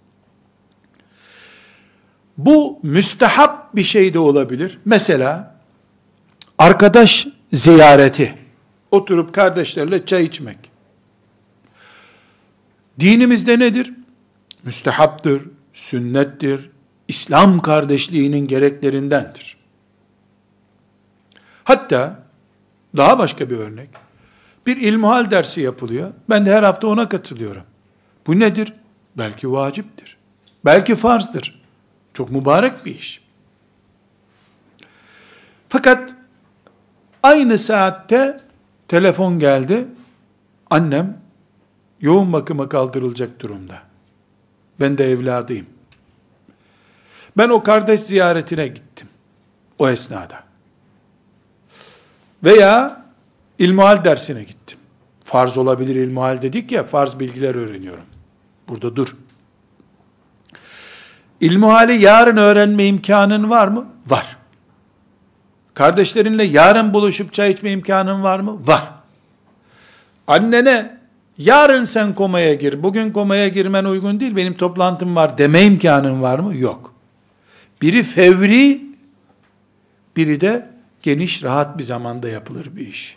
Bu müstehap bir şey de olabilir. Mesela arkadaş ziyareti, oturup kardeşlerle çay içmek. Dinimizde nedir? Müstehaptır, sünnettir, İslam kardeşliğinin gereklerindendir. Hatta daha başka bir örnek. Bir ilmihal dersi yapılıyor. Ben de her hafta ona katılıyorum. Bu nedir? Belki vaciptir. Belki farzdır. Çok mübarek bir iş. Fakat aynı saatte telefon geldi. Annem yoğun bakıma kaldırılacak durumda. Ben de evladıyım. Ben o kardeş ziyaretine gittim. O esnada. Veya ilmihal dersine gittim. Farz olabilir ilmihal dedik ya, farz bilgiler öğreniyorum. Burada dur. İlmihali yarın öğrenme imkanın var mı? Var. Kardeşlerinle yarın buluşup çay içme imkanın var mı? Var. Annene yarın sen komaya gir, bugün komaya girmen uygun değil, benim toplantım var deme imkanın var mı? Yok. Biri fevri, biri de geniş, rahat bir zamanda yapılır bir iş.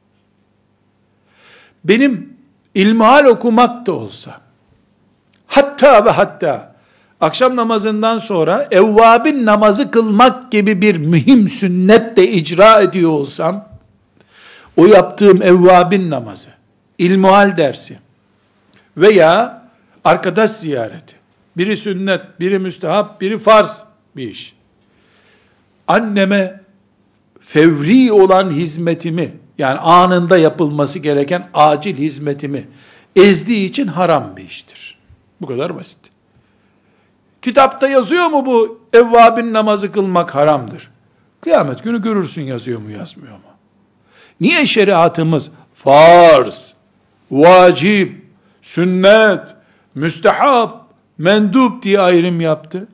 Benim ilmihal okumak da olsa, hatta ve hatta akşam namazından sonra evvabin namazı kılmak gibi bir mühim sünnet de icra ediyor olsam, o yaptığım evvabin namazı, ilmihal dersi veya arkadaş ziyareti, biri sünnet, biri müstehap, biri farz bir iş. Anneme fevri olan hizmetimi, yani anında yapılması gereken acil hizmetimi ezdiği için haram bir iştir. Bu kadar basit. Kitapta yazıyor mu bu evvabin namazı kılmak haramdır? Kıyamet günü görürsün yazıyor mu yazmıyor mu? Niye şeriatımız farz, vacip, sünnet, müstehap, mendup diye ayrım yaptı?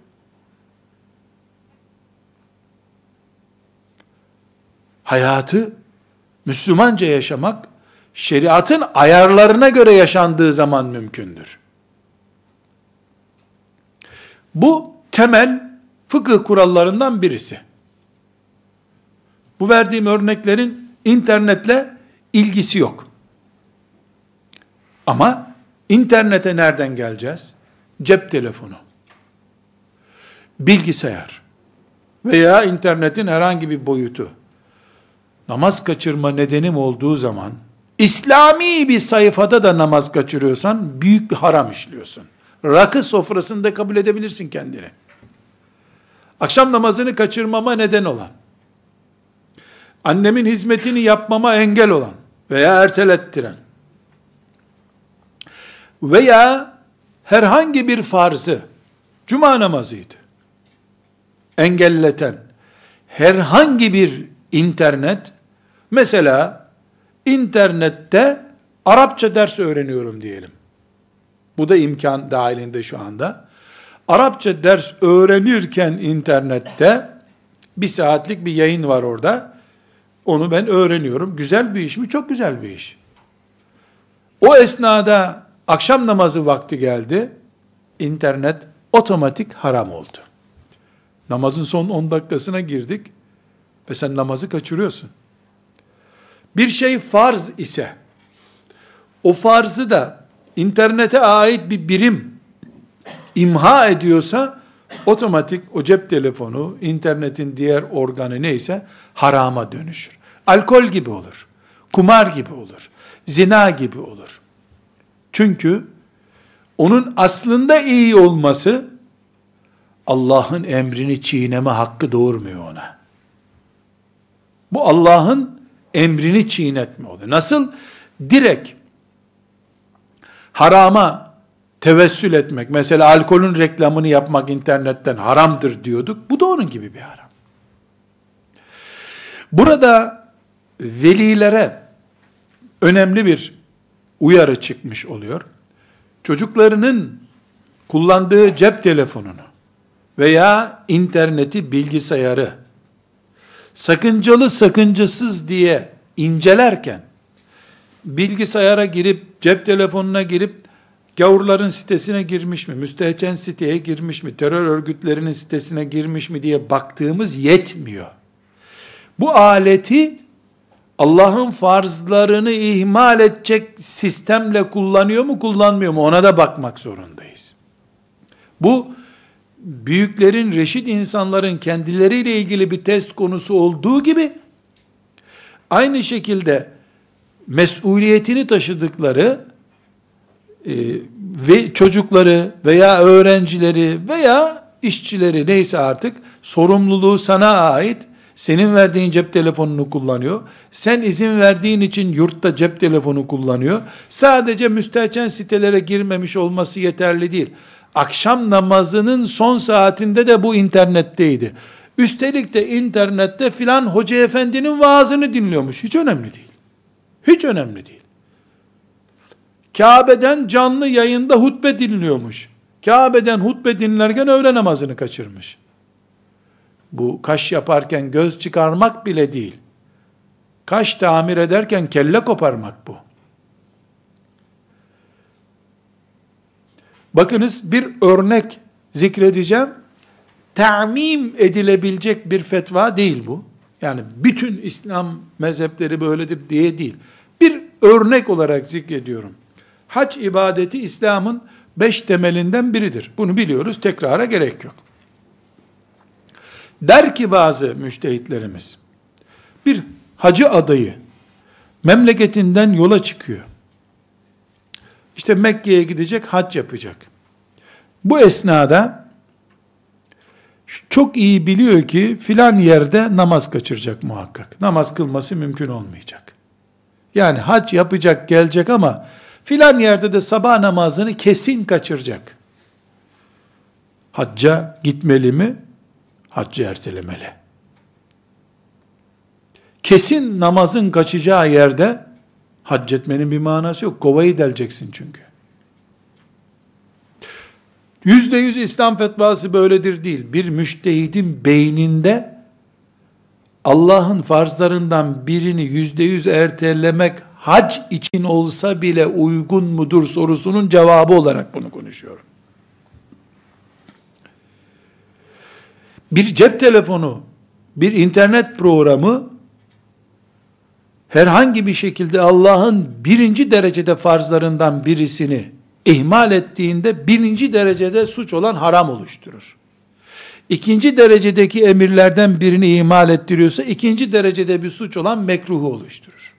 Hayatı Müslümanca yaşamak, şeriatın ayarlarına göre yaşandığı zaman mümkündür. Bu temel fıkıh kurallarından birisi. Bu verdiğim örneklerin internetle ilgisi yok. Ama internete nereden geleceğiz? Cep telefonu, bilgisayar veya internetin herhangi bir boyutu namaz kaçırma nedenim olduğu zaman, İslami bir sayfada da namaz kaçırıyorsan, büyük bir haram işliyorsun. Rakı sofrasında kabul edebilirsin kendini. Akşam namazını kaçırmama neden olan, annemin hizmetini yapmama engel olan veya ertelettiren veya herhangi bir farzı, cuma namazıydı, engelleten herhangi bir internet, mesela internette Arapça ders öğreniyorum diyelim. Bu da imkan dahilinde şu anda. Arapça ders öğrenirken internette 1 saatlik bir yayın var orada. Onu ben öğreniyorum. Güzel bir iş mi? Çok güzel bir iş. O esnada akşam namazı vakti geldi. İnternet otomatik haram oldu. Namazın son 10 dakikasına girdik ve sen namazı kaçırıyorsun. Bir şey farz ise, o farzı da internete ait bir birim imha ediyorsa, otomatik o cep telefonu, internetin diğer organı neyse harama dönüşür. Alkol gibi olur, kumar gibi olur, zina gibi olur. Çünkü onun aslında iyi olması, Allah'ın emrini çiğneme hakkı doğurmuyor ona. Bu Allah'ın emrini çiğnetme oluyor. Nasıl? Direkt harama tevessül etmek, mesela alkolün reklamını yapmak internetten haramdır diyorduk. Bu da onun gibi bir haram. Burada velilere önemli bir uyarı çıkmış oluyor. Çocuklarının kullandığı cep telefonunu veya interneti, bilgisayarı sakıncalı sakıncasız diye incelerken, bilgisayara girip, cep telefonuna girip, gavurların sitesine girmiş mi, müstehcen siteye girmiş mi, terör örgütlerinin sitesine girmiş mi diye baktığımız yetmiyor. Bu aleti Allah'ın farzlarını ihmal edecek sistemle kullanıyor mu, kullanmıyor mu, ona da bakmak zorundayız. Bu, büyüklerin, reşit insanların kendileriyle ilgili bir test konusu olduğu gibi, aynı şekilde mesuliyetini taşıdıkları ve çocukları veya öğrencileri veya işçileri, neyse artık, sorumluluğu sana ait. Senin verdiğin cep telefonunu kullanıyor. Sen izin verdiğin için yurtta cep telefonu kullanıyor. Sadece müstehcen sitelere girmemiş olması yeterli değil. Akşam namazının son saatinde de bu internetteydi. Üstelik de internette filan hoca efendinin vaazını dinliyormuş. Hiç önemli değil. Hiç önemli değil. Kabe'den canlı yayında hutbe dinliyormuş. Kabe'den hutbe dinlerken öğle namazını kaçırmış. Bu kaş yaparken göz çıkarmak bile değil. Kaş tamir ederken kelle koparmak bu. Bakınız, bir örnek zikredeceğim. Ta'mim edilebilecek bir fetva değil bu. Yani bütün İslam mezhepleri böyledir diye değil. Bir örnek olarak zikrediyorum. Hac ibadeti İslam'ın 5 temelinden biridir. Bunu biliyoruz, tekrara gerek yok. Der ki bazı müştehitlerimiz, bir hacı adayı memleketinden yola çıkıyor. İşte Mekke'ye gidecek, hac yapacak. Bu esnada çok iyi biliyor ki filan yerde namaz kaçıracak muhakkak. Namaz kılması mümkün olmayacak. Yani hac yapacak, gelecek ama filan yerde de sabah namazını kesin kaçıracak. Hacca gitmeli mi? Haccı ertelemeli. Kesin namazın kaçacağı yerde hac etmenin bir manası yok. Kovayı deleceksin çünkü. %100 İslam fetvası böyledir değil. Bir müştehidin beyninde Allah'ın farzlarından birini %100 ertelemek hac için olsa bile uygun mudur sorusunun cevabı olarak bunu konuşuyorum. Bir cep telefonu, bir internet programı herhangi bir şekilde Allah'ın birinci derecede farzlarından birisini ihmal ettiğinde birinci derecede suç olan haram oluşturur. İkinci derecedeki emirlerden birini ihmal ettiriyorsa ikinci derecede bir suç olan mekruhu oluşturur.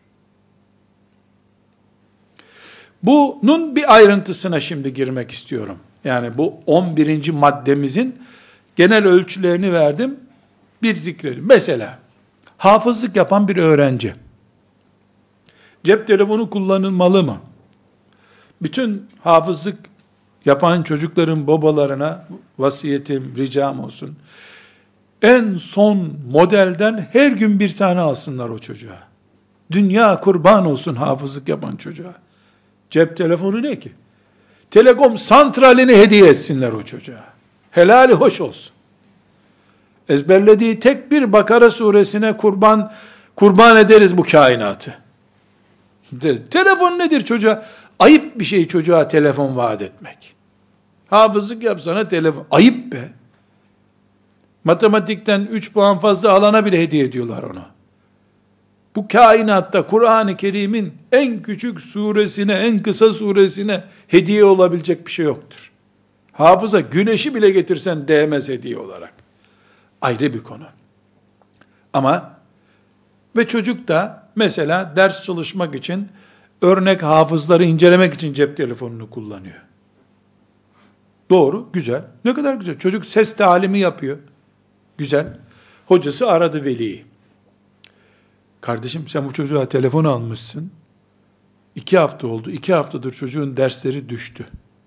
Bunun bir ayrıntısına şimdi girmek istiyorum. Yani bu 11. maddemizin genel ölçülerini verdim. Bir zikredim. Mesela hafızlık yapan bir öğrenci cep telefonu kullanılmalı mı? Bütün hafızlık yapan çocukların babalarına vasiyetim, ricam olsun. En son modelden her gün bir tane alsınlar o çocuğa. Dünya kurban olsun hafızlık yapan çocuğa. Cep telefonu ne ki? Telekom santralini hediye etsinler o çocuğa. Helali hoş olsun. Ezberlediği tek bir Bakara suresine kurban ederiz bu kainatı. Telefon nedir çocuğa? Ayıp bir şey çocuğa telefon vaat etmek. Hafızlık yapsana telefon. Ayıp be. Matematikten 3 puan fazla alana bile hediye ediyorlar onu. Bu kainatta Kur'an-ı Kerim'in en küçük suresine, en kısa suresine hediye olabilecek bir şey yoktur. Hafıza güneşi bile getirsen değmez hediye olarak. Ayrı bir konu. Ama ve çocuk da mesela ders çalışmak için, örnek hafızları incelemek için cep telefonunu kullanıyor. Doğru, güzel. Ne kadar güzel. Çocuk ses talimi yapıyor. Güzel. Hocası aradı veliyi. Kardeşim sen bu çocuğa telefon almışsın. 2 hafta oldu. 2 haftadır çocuğun dersleri düştü.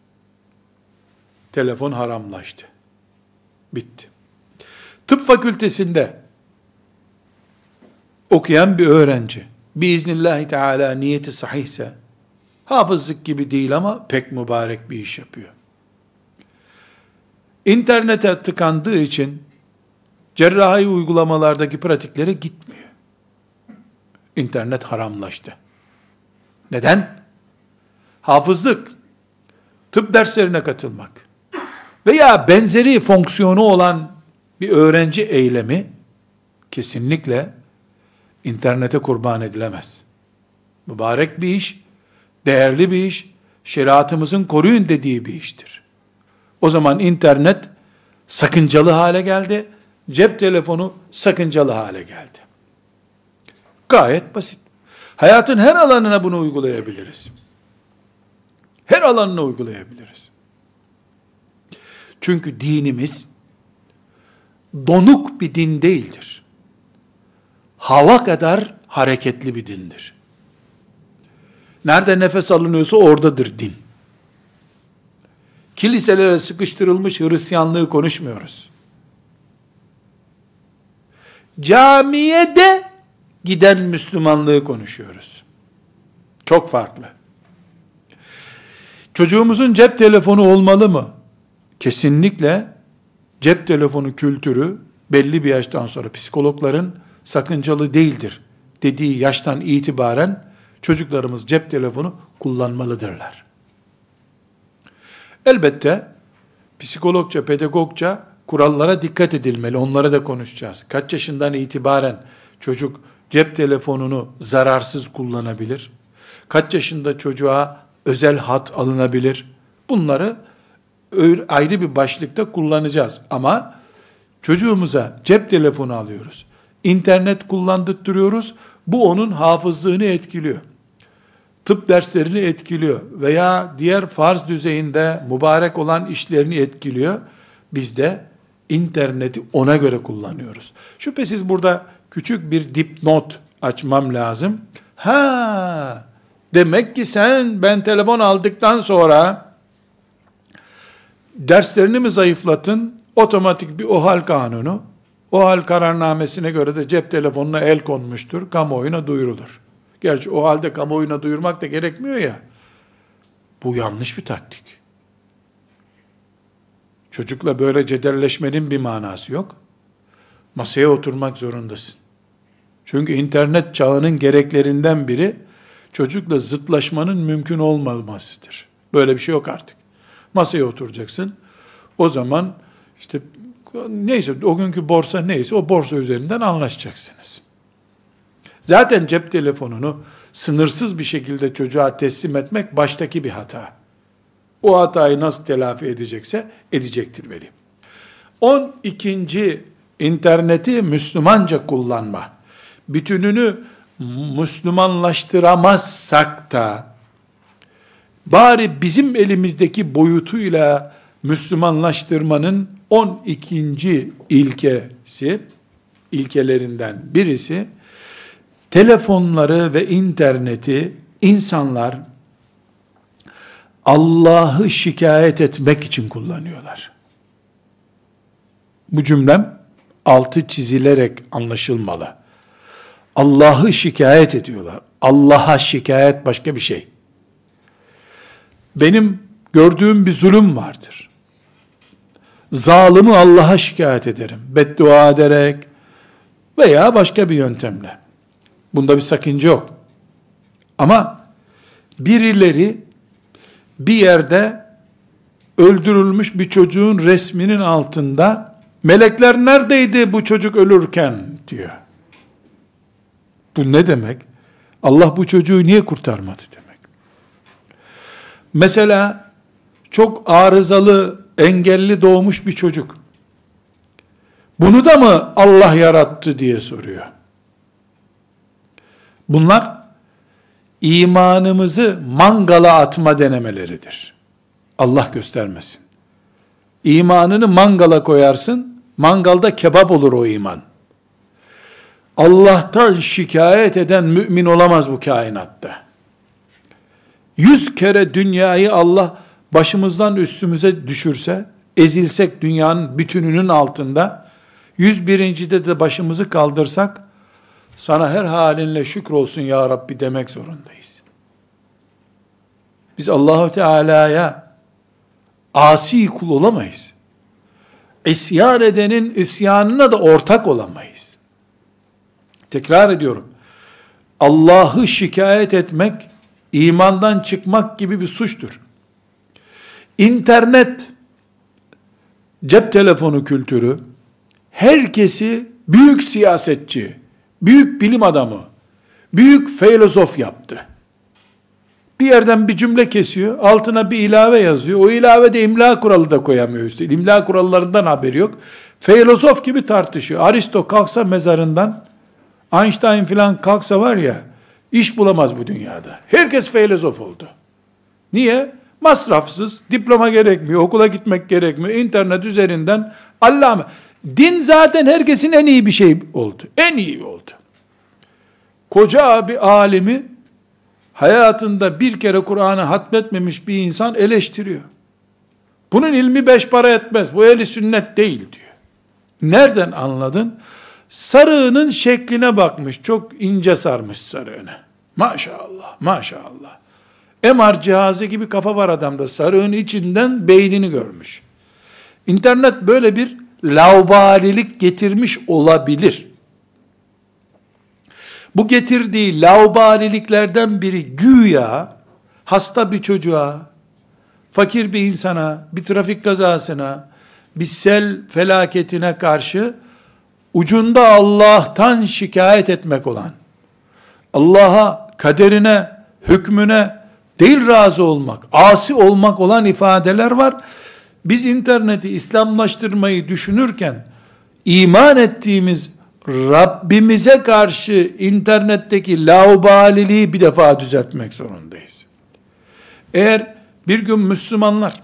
Telefon haramlaştı. Bitti. Tıp fakültesinde okuyan bir öğrenci, biiznillahü teala niyeti sahihse, hafızlık gibi değil ama pek mübarek bir iş yapıyor. İnternete tıkandığı için cerrahi uygulamalardaki pratiklere gitmiyor. İnternet haramlaştı. Neden? Hafızlık, tıp derslerine katılmak veya benzeri fonksiyonu olan bir öğrenci eylemi kesinlikle internete kurban edilemez. Mübarek bir iş, değerli bir iş, şeriatımızın koruyun dediği bir iştir. O zaman internet sakıncalı hale geldi, cep telefonu sakıncalı hale geldi. Gayet basit. Hayatın her alanına bunu uygulayabiliriz. Her alanına uygulayabiliriz. Çünkü dinimiz donuk bir din değildir. Hava kadar hareketli bir dindir. Nerede nefes alınıyorsa oradadır din. Kiliselere sıkıştırılmış Hristiyanlığı konuşmuyoruz. Camiye de giden Müslümanlığı konuşuyoruz. Çok farklı. Çocuğumuzun cep telefonu olmalı mı? Kesinlikle cep telefonu kültürü belli bir yaştan sonra psikologların sakıncalı değildir dediği yaştan itibaren çocuklarımız cep telefonu kullanmalıdırlar. Elbette psikologça, pedagogça kurallara dikkat edilmeli. Onlara da konuşacağız. Kaç yaşından itibaren çocuk cep telefonunu zararsız kullanabilir? Kaç yaşında çocuğa özel hat alınabilir? Bunları ayrı bir başlıkta kullanacağız. Ama çocuğumuza cep telefonu alıyoruz. İnternet kullandırtıyoruz. Bu onun hafızlığını etkiliyor. Tıp derslerini etkiliyor veya diğer farz düzeyinde mübarek olan işlerini etkiliyor. Biz de interneti ona göre kullanıyoruz. Şüphesiz burada küçük bir dipnot açmam lazım. Demek ki ben telefon aldıktan sonra derslerini mi zayıflatın? Otomatik bir OHAL kanunu, OHAL kararnamesine göre de cep telefonuna el konmuştur, kamuoyuna duyurulur. Gerçi o halde kamuoyuna duyurmak da gerekmiyor ya. Bu yanlış bir taktik. Çocukla böyle cederleşmenin bir manası yok. Masaya oturmak zorundasın. Çünkü internet çağının gereklerinden biri çocukla zıtlaşmanın mümkün olmamasıdır. Böyle bir şey yok artık. Masaya oturacaksın. O zaman işte neyse o günkü borsa neyse o borsa üzerinden anlaşacaksınız. Zaten cep telefonunu sınırsız bir şekilde çocuğa teslim etmek baştaki bir hata. O hatayı nasıl telafi edecekse edecektir veli. 12. interneti Müslümanca kullanma. Bütününü Müslümanlaştıramazsak da bari bizim elimizdeki boyutuyla Müslümanlaştırmanın 12. ilkelerinden birisi, telefonları ve interneti insanlar Allah'ı şikayet etmek için kullanıyorlar. Bu cümlem altı çizilerek anlaşılmalı. Allah'ı şikayet ediyorlar. Allah'a şikayet başka bir şey. Benim gördüğüm bir zulüm vardır. Zalimi Allah'a şikayet ederim. Beddua ederek veya başka bir yöntemle. Bunda bir sakınca yok. Ama birileri bir yerde öldürülmüş bir çocuğun resminin altında Melekler neredeydi bu çocuk ölürken diyor. Bu ne demek? Allah bu çocuğu niye kurtarmadı demek. Mesela çok arızalı, engelli doğmuş bir çocuk. Bunu da mı Allah yarattı diye soruyor. Bunlar imanımızı mangala atma denemeleridir. Allah göstermesin. İmanını mangala koyarsın, mangalda kebap olur o iman. Allah'tan şikayet eden mümin olamaz bu kainatta. 100 kere dünyayı Allah başımızdan üstümüze düşürse, ezilsek dünyanın bütününün altında, 101. de başımızı kaldırsak, sana her halinle şükrolsun ya Rabbi demek zorundayız. Biz Allahu Teala'ya asi kul olamayız. İsyan edenin isyanına da ortak olamayız. Tekrar ediyorum. Allah'ı şikayet etmek, imandan çıkmak gibi bir suçtur. İnternet, cep telefonu kültürü, herkesi büyük siyasetçi, büyük bilim adamı, büyük filozof yaptı. Bir yerden bir cümle kesiyor, altına bir ilave yazıyor. O ilavede imla kuralı da koyamıyor üstelik. İmla kurallarından haberi yok. Filozof gibi tartışıyor. Aristo kalksa mezarından, Einstein filan kalksa var ya, iş bulamaz bu dünyada. Herkes filozof oldu. Niye? Masrafsız, diploma gerekmiyor, okula gitmek gerekmiyor, internet üzerinden Allah'ım. Din zaten herkesin en iyi bir şey oldu. En iyi oldu. Koca bir alimi, hayatında bir kere Kur'an'ı hatmetmemiş bir insan eleştiriyor. Bunun ilmi 5 para etmez, bu ehli sünnet değil diyor. Nereden anladın? Sarığının şekline bakmış, çok ince sarmış sarığını. Maşallah, maşallah. MR cihazı gibi kafa var adamda, sarığın içinden beynini görmüş. İnternet böyle bir laubalilik getirmiş olabilir. Bu getirdiği laubaliliklerden biri güya hasta bir çocuğa, fakir bir insana, bir trafik kazasına, bir sel felaketine karşı ucunda Allah'tan şikayet etmek olan, Allah'a, kaderine, hükmüne değil razı olmak, asi olmak olan ifadeler var. Biz interneti İslamlaştırmayı düşünürken, iman ettiğimiz Rabbimize karşı internetteki laubaliliği bir defa düzeltmek zorundayız. Eğer bir gün Müslümanlar,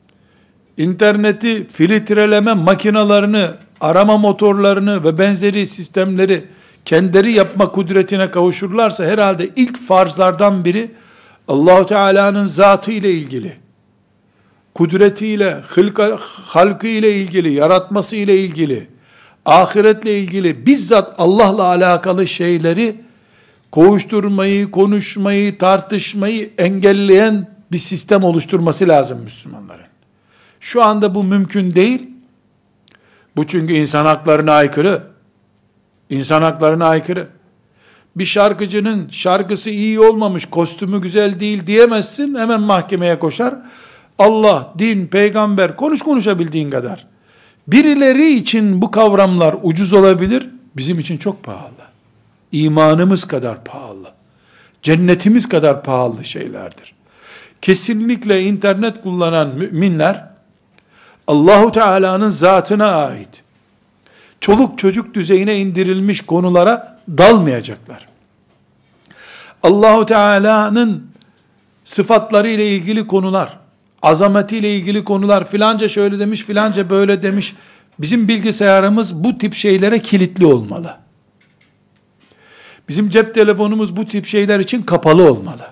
interneti filtreleme makinalarını, arama motorlarını ve benzeri sistemleri kendileri yapma kudretine kavuşurlarsa, herhalde ilk farzlardan biri, Allah-u Teala'nın zatı ile ilgili, kudretiyle, halkı ile ilgili, yaratması ile ilgili, ahiretle ilgili, bizzat Allah'la alakalı şeyleri kovuşturmayı, konuşmayı, tartışmayı engelleyen bir sistem oluşturması lazım Müslümanların. Şu anda bu mümkün değil. Bu çünkü insan haklarına aykırı. İnsan haklarına aykırı. Bir şarkıcının şarkısı iyi olmamış, kostümü güzel değil diyemezsin, hemen mahkemeye koşar. Allah, din, peygamber, konuşabildiğin kadar. Birileri için bu kavramlar ucuz olabilir, bizim için çok pahalı. İmanımız kadar pahalı. Cennetimiz kadar pahalı şeylerdir. Kesinlikle internet kullanan müminler, Allahu Teala'nın zatına ait, çoluk çocuk düzeyine indirilmiş konulara dalmayacaklar. Allahu Teala'nın sıfatları ile ilgili konular, azameti ile ilgili konular, filanca şöyle demiş, filanca böyle demiş. Bizim bilgisayarımız bu tip şeylere kilitli olmalı. Bizim cep telefonumuz bu tip şeyler için kapalı olmalı.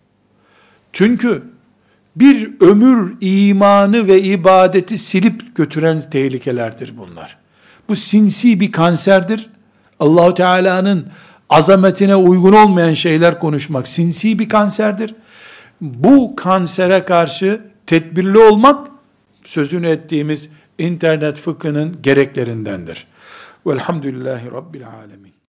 Çünkü bir ömür imanı ve ibadeti silip götüren tehlikelerdir bunlar. Bu sinsi bir kanserdir. Allah-u Teala'nın azametine uygun olmayan şeyler konuşmak sinsi bir kanserdir. Bu kansere karşı tedbirli olmak, sözünü ettiğimiz internet fıkhının gereklerindendir. Velhamdülillahi Rabbil alemin.